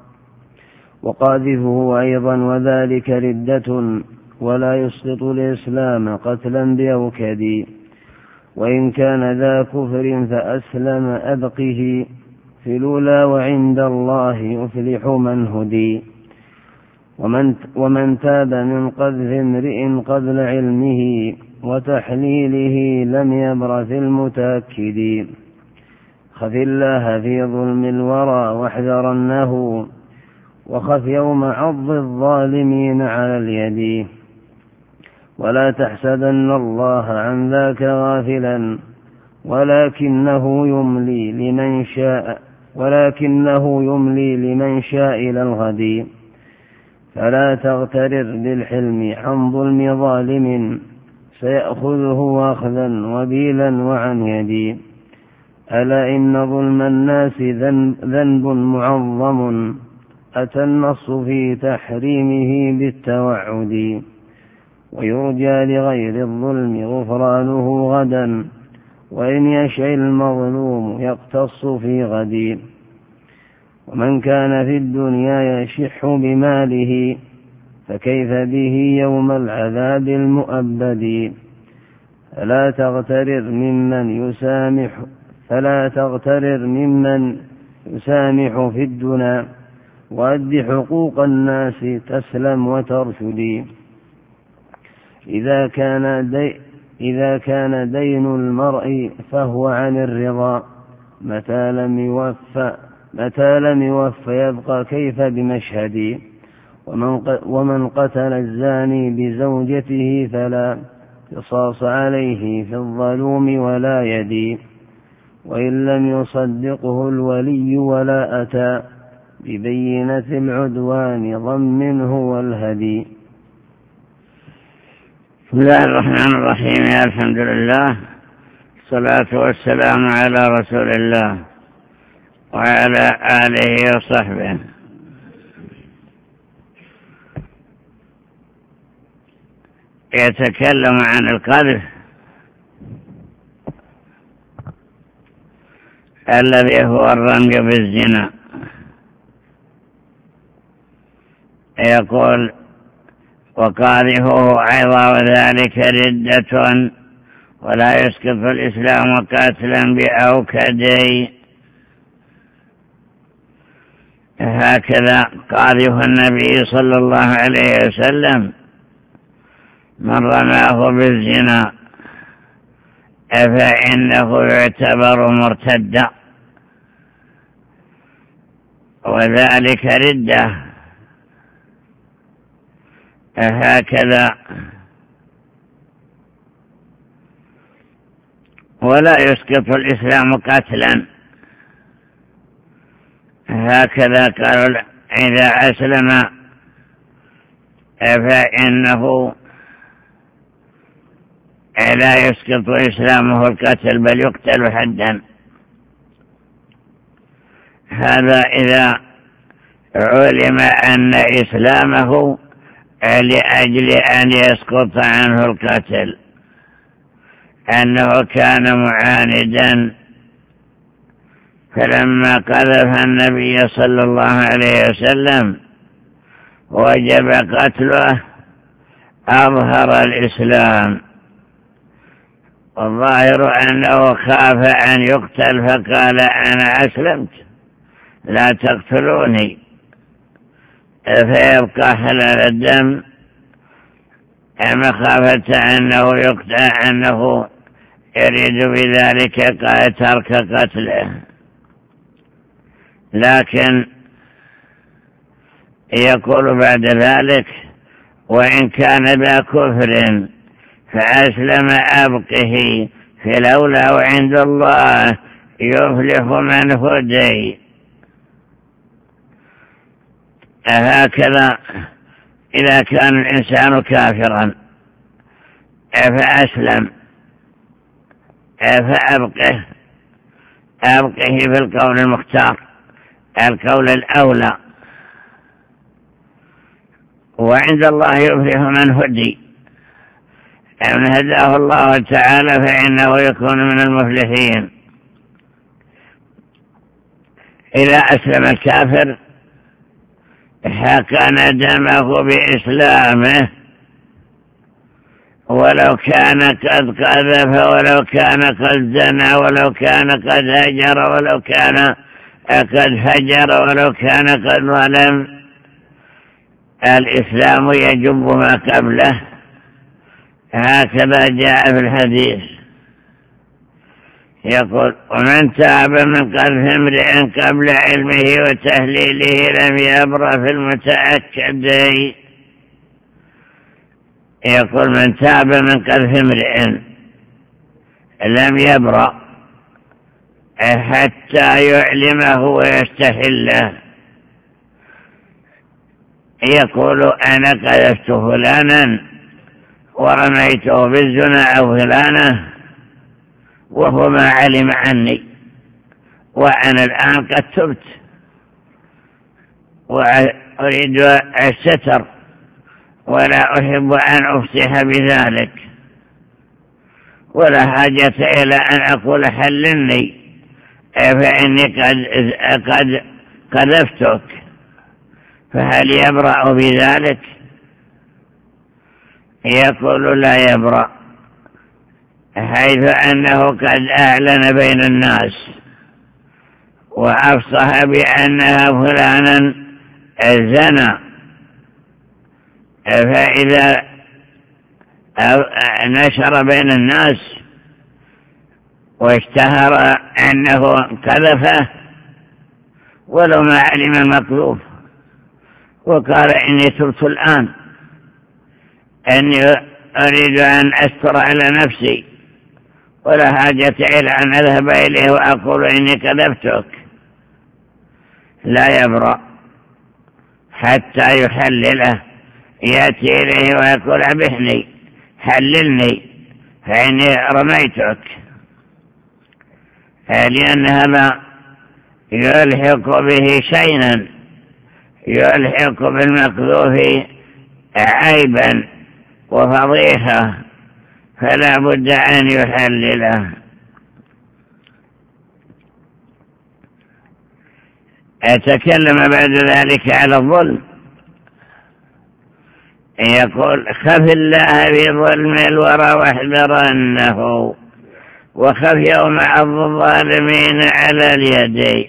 وقاذفه أيضا وذلك ردة، ولا يسقط الإسلام قتلا بأوكد، وإن كان ذا كفر فأسلم أبقه، في الأولى وعند الله يفلح من هدي. ومن, ومن تاب من قذف امرئ قبل علمه وتحليله لم يبرث المتأكد، خف الله في ظلم الورى واحذرنه، وخف يوم عض الظالمين على اليد. ولا تحسبن الله عن ذاك غافلا، ولكنه يملي لمن شاء ولكنه يملي لمن شاء إلى الغد. فلا تغترر بالحلم عن ظلم ظالم، سيأخذه أخذا وبيلا وعن يد. ألا إن ظلم الناس ذنب معظم، أتى النص في تحريمه بالتوعد، ويرجى لغير الظلم غفرانه غدا، وإن يشاء المظلوم يقتص في غد. ومن كان في الدنيا يشح بماله، فكيف به يوم العذاب المؤبد. فلا تغترر ممن يسامح فلا تغترر ممن يسامح في الدنا، وأد حقوق الناس تسلم وترشد. إذا كان دي إذا كان دين المرء فهو عن الرضا، متى لم يوفى متى لم يوفى يبقى كيف بمشهد. ومن قتل الزاني بزوجته فلا قصاص عليه في الظلوم ولا يد، وإن لم يصدقه الولي ولا أتى ببينة العدوان ضمنه والهدي. بسم الله الرحمن الرحيم. الحمد لله، الصلاة والسلام على رسول الله وعلى آله وصحبه. يتكلم عن القذف الذي هو الرمي بالزنا. يقول وقاذفه أيضا وذلك ردة ولا يسقط الإسلام قتلا بأوكدي. هكذا قاذف النبي صلى الله عليه وسلم من رماه بالزنا فإنه يعتبر مرتدا، وذلك ردة. هكذا ولا يسقط الإسلام قتلا. هكذا قالوا إذا أسلم فإنه لا يسقط إسلامه القتل بل يقتل حدا. هذا إذا علم أن إسلامه لأجل أن يسقط عنه القتل، أنه كان معاندا، فلما قذف النبي صلى الله عليه وسلم وجب قتله أظهر الإسلام، والظاهر أنه خاف أن يقتل فقال أنا أسلمت لا تقتلوني، فيبقى حلال الدم مخافة أنه يقتل، أنه يريد بذلك ترك قتله. لكن يقول بعد ذلك وإن كان ذا كفر فأسلم أبقه فلولا وعند الله يفلح من هدي. هكذا إذا كان الإنسان كافرا فأسلم فأبقه أبقه في القول المختار، القول الأولى، وعند الله يفلح من هدي، من هداه الله تعالى فإنه يكون من المفلحين. إذا أسلم الكافر حقن دمه بإسلامه ولو كان قد قذف ولو كان قد زنى ولو كان قد هجر ولو كان قد فجر ولو كان قد ظلم. الإسلام يجب ما قبله، هكذا جاء في الحديث. يقول ومن تاب من قذف امرئ قبل علمه وتهليله لم يبرأ في المتأكد. يقول من تاب من قذف امرئ لم يبرأ حتى يعلمه ويستحله. يقول أنا قذفت فلانا ورميته بالزنا أو فلانة وهو ما علم عني، وأنا الآن قد تبت وأريد الستر ولا أحب أن أفصح بذلك، ولا حاجة إلى أن أقول حللني فإني قد قد قذفتك، فهل يبرأ بذلك؟ يقول لا يبرأ، حيث أنه قد أعلن بين الناس وأفصح بأنها فلانا زنى، فإذا نشر بين الناس واشتهر أنه قذفه ولو ما علم المقذوف وقال إني تبت الآن، أني أريد أن أستر على نفسي ولا حاجة إلى أن أذهب إليه وأقول إني كذبتك، لا يبرأ حتى يحلله، يأتي إليه ويقول أبحني حللني فإني رميتك، لأن هذا يلحق به شيئا، يلحق بالمقذوف عيبا وفضيحة، فلا بد أن يحلله. أتكلم بعد ذلك على الظلم، يقول خف الله بظلم الورى واحذرنه، وخف يوم عض الظالمين على اليدين،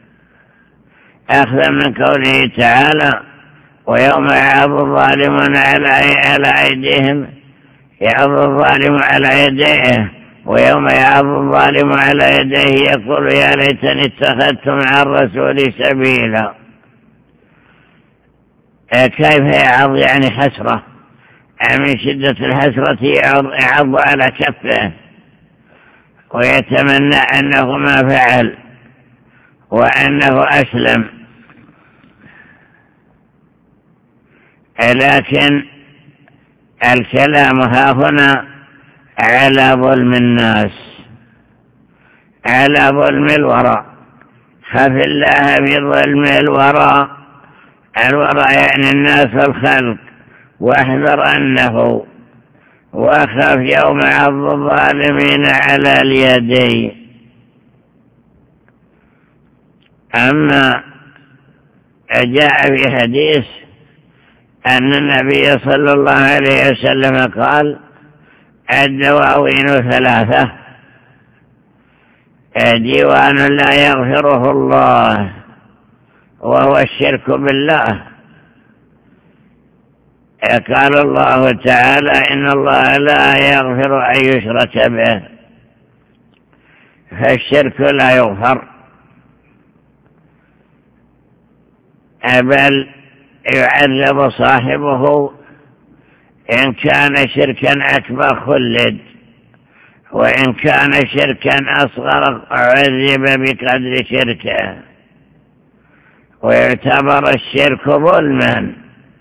أخذا من قوله تعالى ويوم يعض الظالمون على أيديهم، يعض الظالم على يديه، ويوم يعض الظالم على يديه يقول يا ليتني اتخذت مع الرسول سبيلا. كيف يعض؟ يعني حسرة، من شدة الحسرة يعض على كفه ويتمنى أنه ما فعل وأنه أسلم. لكن الكلام ها هنا على ظلم الناس، على ظلم الوراء. خف الله بظلم الوراء، الوراء يعني الناس والخلق، واحذر أنه، وخف يوم عض الظالمين على اليدين. أما جاء في حديث أن النبي صلى الله عليه وسلم قال الدواوين ثلاثة: ديوان لا يغفره الله وهو الشرك بالله. قال الله تعالى إن الله لا يغفر أن يشرك به، فالشرك لا يغفر، بل يعذب صاحبه. إن كان شركا أكبر خلد، وإن كان شركا أصغر عذب بقدر شركه. ويعتبر الشرك ظلما.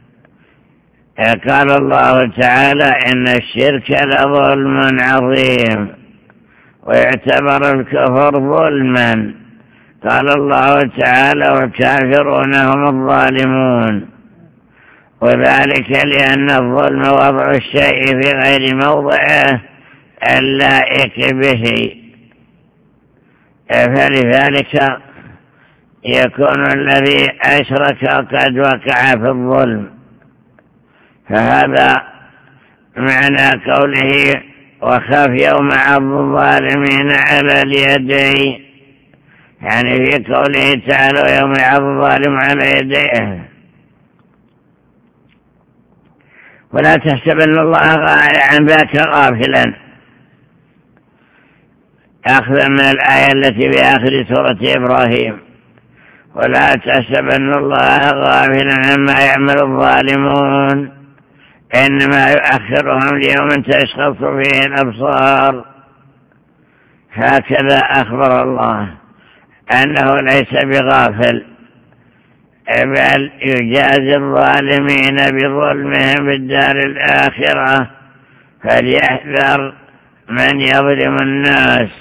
قال الله تعالى إن الشرك لظلم عظيم، ويعتبر الكفر ظلما. قال الله تعالى والكافرون هم الظالمون، وذلك لأن الظلم وضع الشيء في غير موضعه اللائق به، فلذلك يكون الذي أشرك قد وقع في الظلم. فهذا معنى قوله وخاف يوم عض الظالمين على اليدين، يعني في قوله تعالى يوم يعض الظالم على يديه. ولا تحسبن الله عن ذاك غافلا، أخذا من الآية التي في آخر سورة إبراهيم: ولا تحسبن الله غافلا عما يعمل الظالمون إنما يؤخرهم ليوم تشخص فيه الأبصار. هكذا أخبر الله أنه ليس بغافل، بل يجازي الظالمين بظلمهم بالدار الآخرة، فليحذر من يظلم الناس.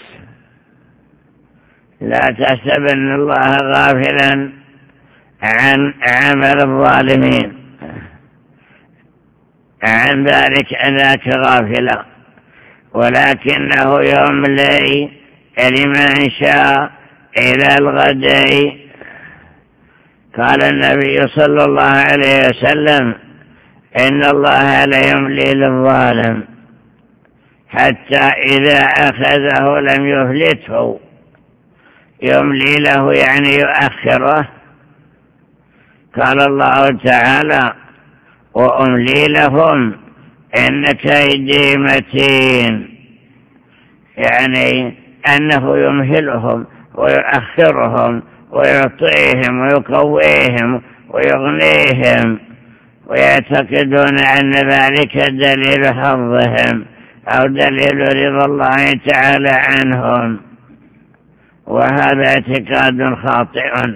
لا تحسبن الله غافلا عن عمل الظالمين، عن ذلك ذاك غافلا، ولكنه يملي لمن شاء إلى الغد. قال النبي صلى الله عليه وسلم: إن الله ليملي للظالم حتى إذا أخذه لم يفلته. يملي له يعني يؤخره. قال الله تعالى: وأملي لهم إن كيدي متين، يعني أنه يمهلهم ويؤخرهم ويعطيهم ويقويهم ويغنيهم، ويعتقدون أن ذلك دليل حظهم أو دليل رضا الله تعالى عنهم، وهذا اعتقاد خاطئ.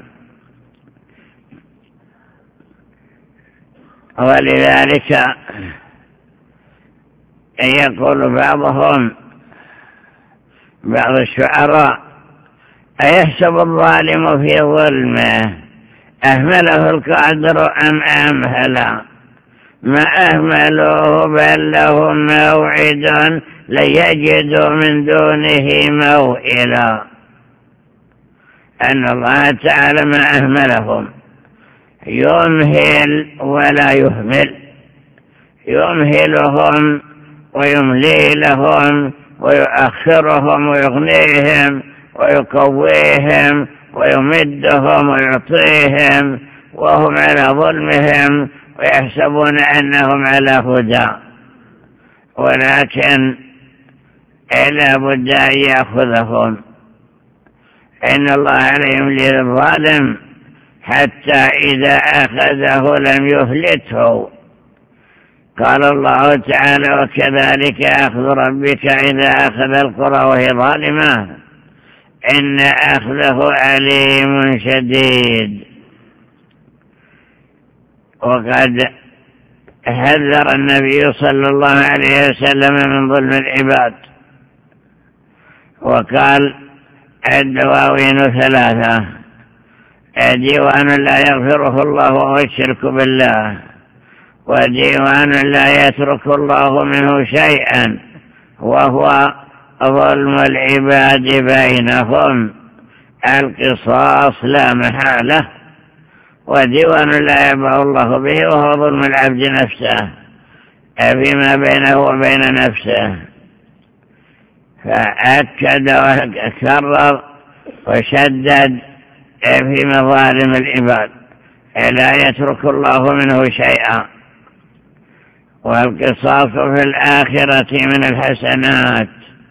ولذلك يقول بعضهم، بعض الشعراء: أيحسب الظالم في ظلمه أهمله القادر أم أمهلا؟ ما أهملوه بل لهم موعد لن يجدوا من دونه موئلا. أن الله تعالى ما أهملهم، يمهل ولا يهمل، يمهلهم ويملي لهم ويؤخرهم ويغنيهم ويقويهم ويمدهم ويعطيهم وهم على ظلمهم ويحسبون أنهم على هدى، ولكن لا بد أن يأخذهم. إن الله لا يملي للظالم حتى إذا أخذه لم يفلته. قال الله تعالى: وكذلك أخذ ربك إذا أخذ القرى وهي ظالمة إن أخذه أليم شديد. وقد حذر النبي صلى الله عليه وسلم من ظلم العباد، وقال: الدواوين ثلاثة: ديوان لا يغفره الله وهو الشرك بالله، وديوان لا يترك الله منه شيئا وهو ظلم العباد بينهم، القصاص لا محالة، وديوان لا يبع الله به وهو ظلم العبد نفسه فيما بينه وبين نفسه. فأكد وكرر وشدد في مظالم العباد لا يترك الله منه شيئا. والقصاص في الآخرة من الحسنات.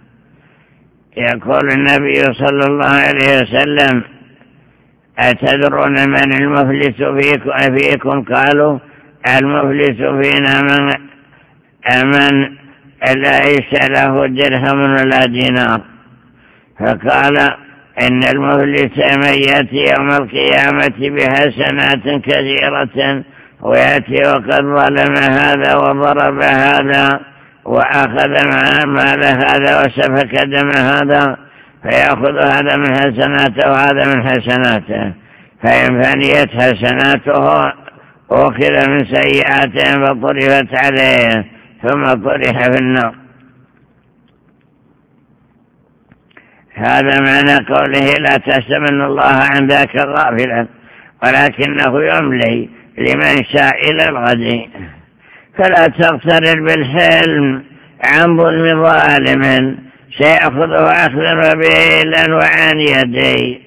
يقول النبي صلى الله عليه وسلم: أتدرون من المفلس فيكم؟ قالوا: المفلس فينا من من ليس له درهم ولا دينار. فقال: إن المفلس من يأتي يوم القيامة بحسنات كثيرة ويأتي وقد ظلم هذا وضرب هذا وأخذ مال هذا وسفك دم هذا، فيأخذ هذا من حسناته وهذا من حسناته، فإن فنيت حسناته أخذ من سيئاتهم فطرفت عليه ثم طرح في النار. هذا معنى قوله: لا تحسبن الله عندك غافلا ولكنه يملي لمن شاء إلى الغد. فلا تغترر بالحلم عن ظلم ظالم سيأخذه أخذا وبيلا وعن يدي،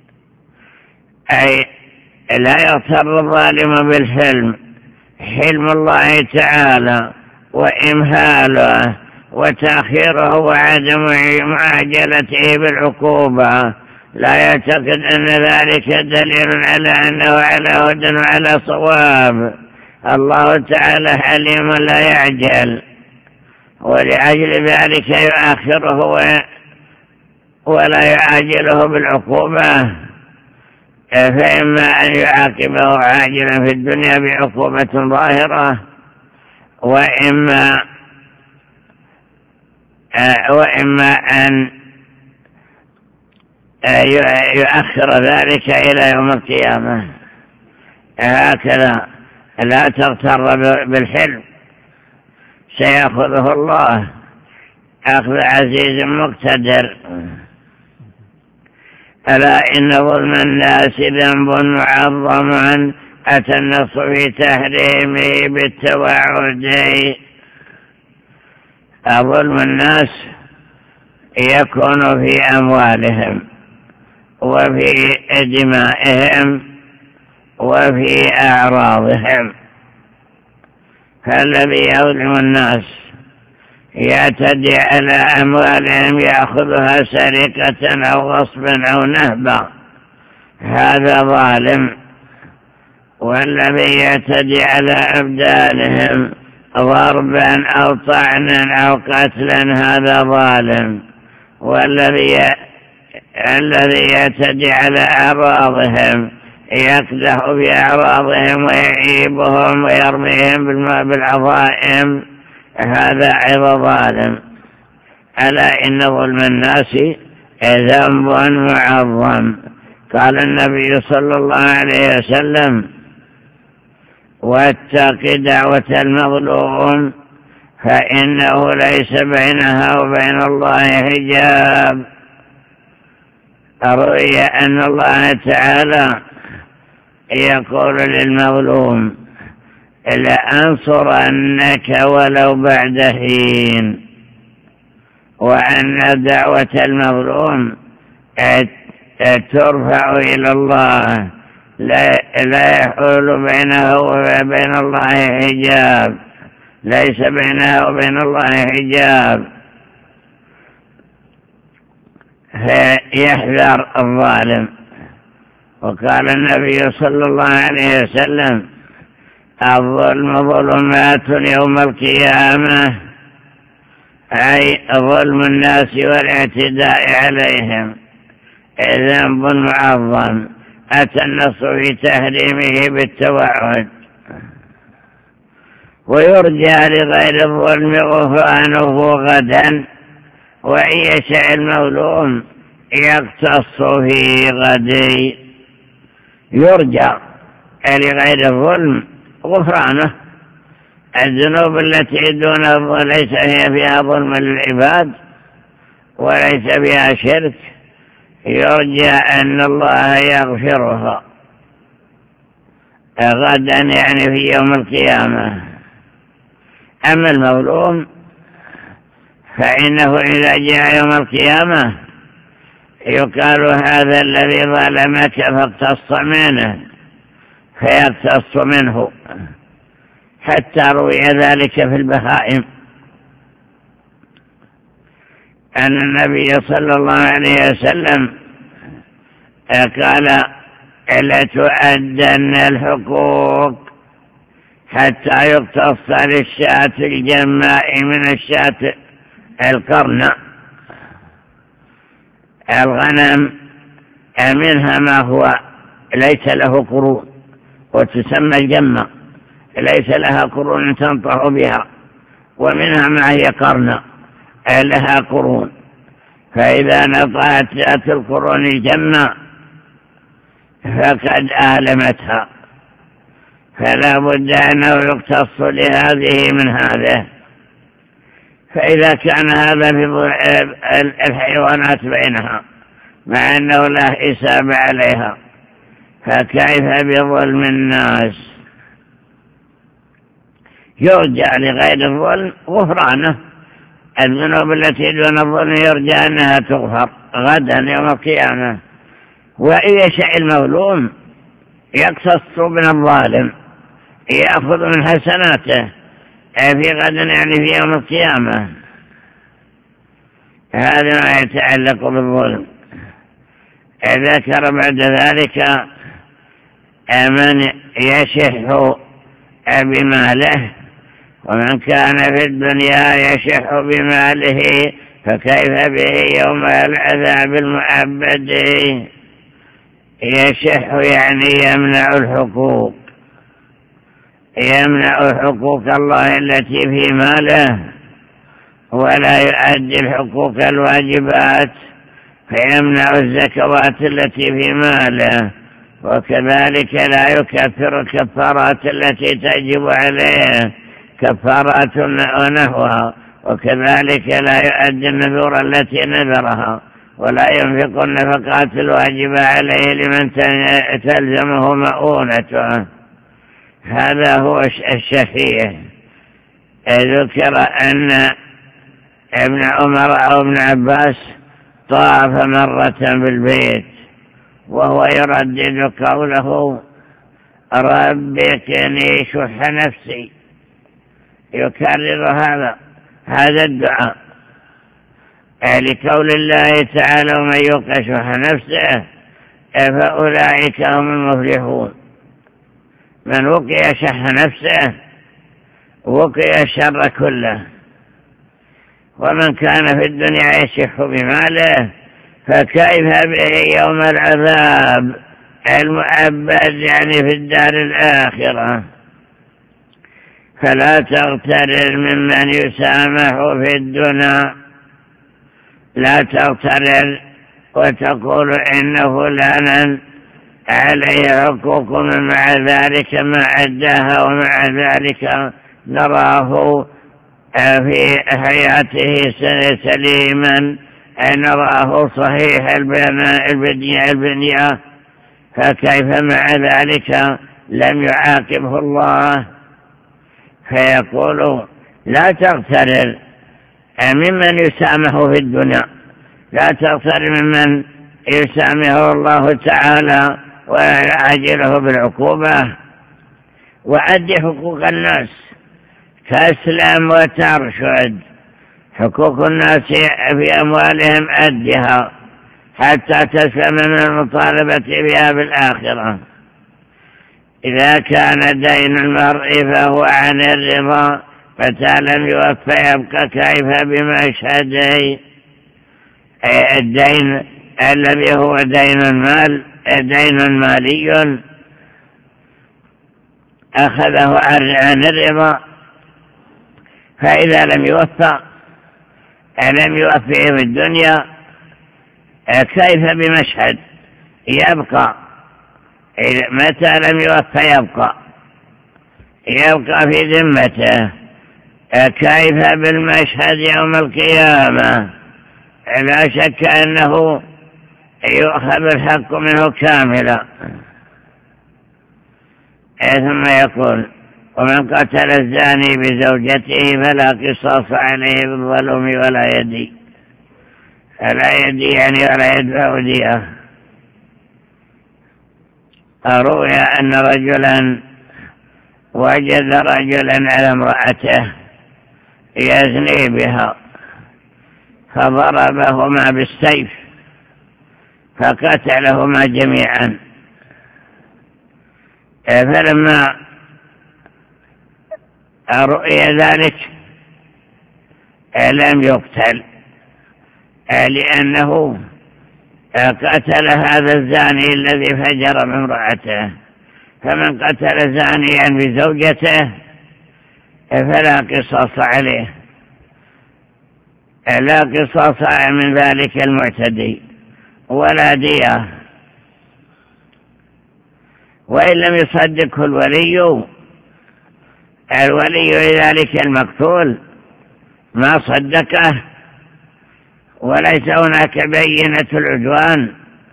أي لا يغتر الظالم بالحلم. حلم الله تعالى وإمهاله وتأخيره وعدم معاجلته بالعقوبة لا يعتقد أن ذلك دليل على أنه على هدى وعلى صواب. الله تعالى حليم لا يعجل، ولأجل ذلك يؤخره ولا يعاجله بالعقوبة، فإما أن يعاقبه عاجلا في الدنيا بعقوبة ظاهرة، وإما وإما أن يؤخر ذلك إلى يوم القيامة. هكذا لا تغتر بالحلم، سيأخذه الله أخذ عزيز مقتدر. ألا إن ظلم الناس ذنب معظم أتى النص في تحريمه بالتوعد. ظلم الناس يكون في أموالهم وفي دمائهم وفي أعراضهم. فالذي يظلم الناس يعتدي على أموالهم يأخذها سرقة أو غصبا أو نهبا، هذا ظالم. والذي يعتدي على أبدانهم ضربا أو طعنا أو قتلا هذا ظالم. والذي الذي يعتدي على أعراضهم يقدح بأعراضهم ويعيبهم ويرميهم بالعظائم هذا أيضا ظالم. ألا إن ظلم الناس ذنب معظم. قال النبي صلى الله عليه وسلم: واتق دعوة المظلوم فإنه ليس بينها وبين الله حجاب. روي أن الله تعالى يقول للمظلوم لأنصرنك ولو بعد حين، وأن دعوة المظلوم ترفع إلى الله لا يحول بينه وبين الله حجاب، ليس بينها وبين الله حجاب، فيحذر الظالم. وقال النبي صلى الله عليه وسلم الظلم ظلمات يوم القيامة، أي ظلم الناس والاعتداء عليهم ذنب معظم أتى النص في تحريمه بالتوعد. ويرجى لغير الظلم غفرانه غدا، وإن يشاء المظلوم يقتص في غدي. يرجى لغير الظلم غفرانه، الذنوب التي دون الظلم ليس هي فيها ظلم للعباد وليس فيها شرك، يرجى أن الله يغفرها غدا يعني في يوم القيامة. أما المظلوم فإنه إذا جاء يوم القيامة يقال هذا الذي ظلمك فاقتص منه، فيقتص منه، حتى روي ذلك في البهائم أن النبي صلى الله عليه وسلم قال لتؤدن الحقوق حتى يقتص للشاة الجماء من الشاة القرن. الغنم منها ما هو ليس له قرون وتسمى الجمة، ليس لها قرون تنطح بها، ومنها ما هي قرن لها قرون، فإذا نطعت ذات القرون الجمة فقد آلمتها، فلا بد أنه يقتص لهذه من هذه. فإذا كان هذا في الحيوانات بينها مع أنه لا حساب عليها، فكيف بظلم الناس؟ يرجع لغير الظلم غفرانه، الذنوب التي دون الظلم يرجى أنها تغفر غدا يوم القيامة. وإن يشاء المظلوم يقتص من الظالم، يأخذ من حسناته في غدا يعني في يوم القيامة. هذا ما يتعلق بالظلم. ذكر بعد ذلك من يشح بماله، ومن كان في الدنيا يشح بماله فكيف به يوم العذاب المؤبد. يشح يعني يمنع الحقوق، يمنع حقوق الله التي في ماله ولا يؤدي الحقوق الواجبات، فيمنع الزكوات التي في ماله، وكذلك لا يكفر الكفارات التي تجب عليه كفارات ونحوها، وكذلك لا يؤدي النذور التي نذرها، ولا ينفق النفقات الواجبة عليه لمن تلزمه مؤونته. هذا هو الشفيع. ذكر أن ابن عمر أو ابن عباس طاف مرة بالبيت وهو يردد قوله رب قني شح نفسي، يكرر هذا هذا الدعاء لقول الله تعالى ومن يوق شح نفسه فأولئك هم المفلحون. من وقي شح نفسه وقي الشر كله، ومن كان في الدنيا يشح بماله فكيف به يوم العذاب المؤبد يعني في الدار الآخرة. فلا تغترر ممن يسامح في الدنيا، لا تغترر وتقول إن فلانا عليه حقوق مع ذلك ما عداها، ومع ذلك نراه في حياته سليما، نراه صحيح البنية، فكيف مع ذلك لم يعاقبه الله؟ فيقول لا تغترر ممن يسامح في الدنيا، لا تغترر ممن يسامحه الله تعالى ويعجله بالعقوبة، وأدي حقوق الناس كاسلام وترشد. حقوق الناس في أموالهم أدها حتى تسلم من المطالبة بها بالآخرة. إذا كان دين المرء فهو عن الرضا، متى لم يوفى يبقى كيف بمشهده. الدين الذي هو دين المال دين مالي أخذه عن الرضا، فإذا لم يوفى لم يوفيه في الدنيا كيف بمشهد يبقى. متى لم يوفى يبقى يبقى في ذمته، كيف بالمشهد يوم القيامة؟ لا شك أنه يؤخذ الحق منه كاملا. ثم يقول ومن قتل الزاني بزوجته فلا قصاص عليه بالظلم ولا يدي. فلا يدي يعني ولا يدفع دية. روي أن رجلا وجد رجلا على امرأته يزني بها، فضربهما بالسيف فقتلهما جميعا. فلما رؤي ذلك لم يقتل، لأنه قتل هذا الزاني الذي فجر بامرأته. فمن قتل زانيا بزوجته فلا قصاص عليه، لا قصاص من ذلك المعتدي ولا دية. وإن لم يصدقه الولي الولي لذلك المقتول ما صدقه وليس هناك بينة العدوان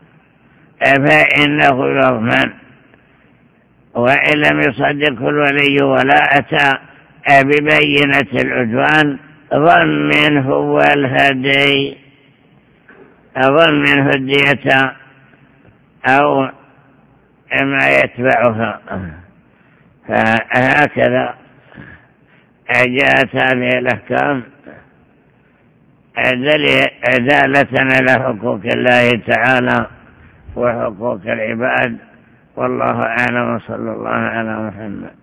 فإنه يضمن. وإن لم يصدقه الولي ولا أتى ببينة العدوان ظن منه والهدي، ظن منه الدية أو ما يتبعها. فهكذا جاءت هذه الأحكام دالة على حقوق الله تعالى وحقوق العباد. والله أعلم، وصلى الله على محمد.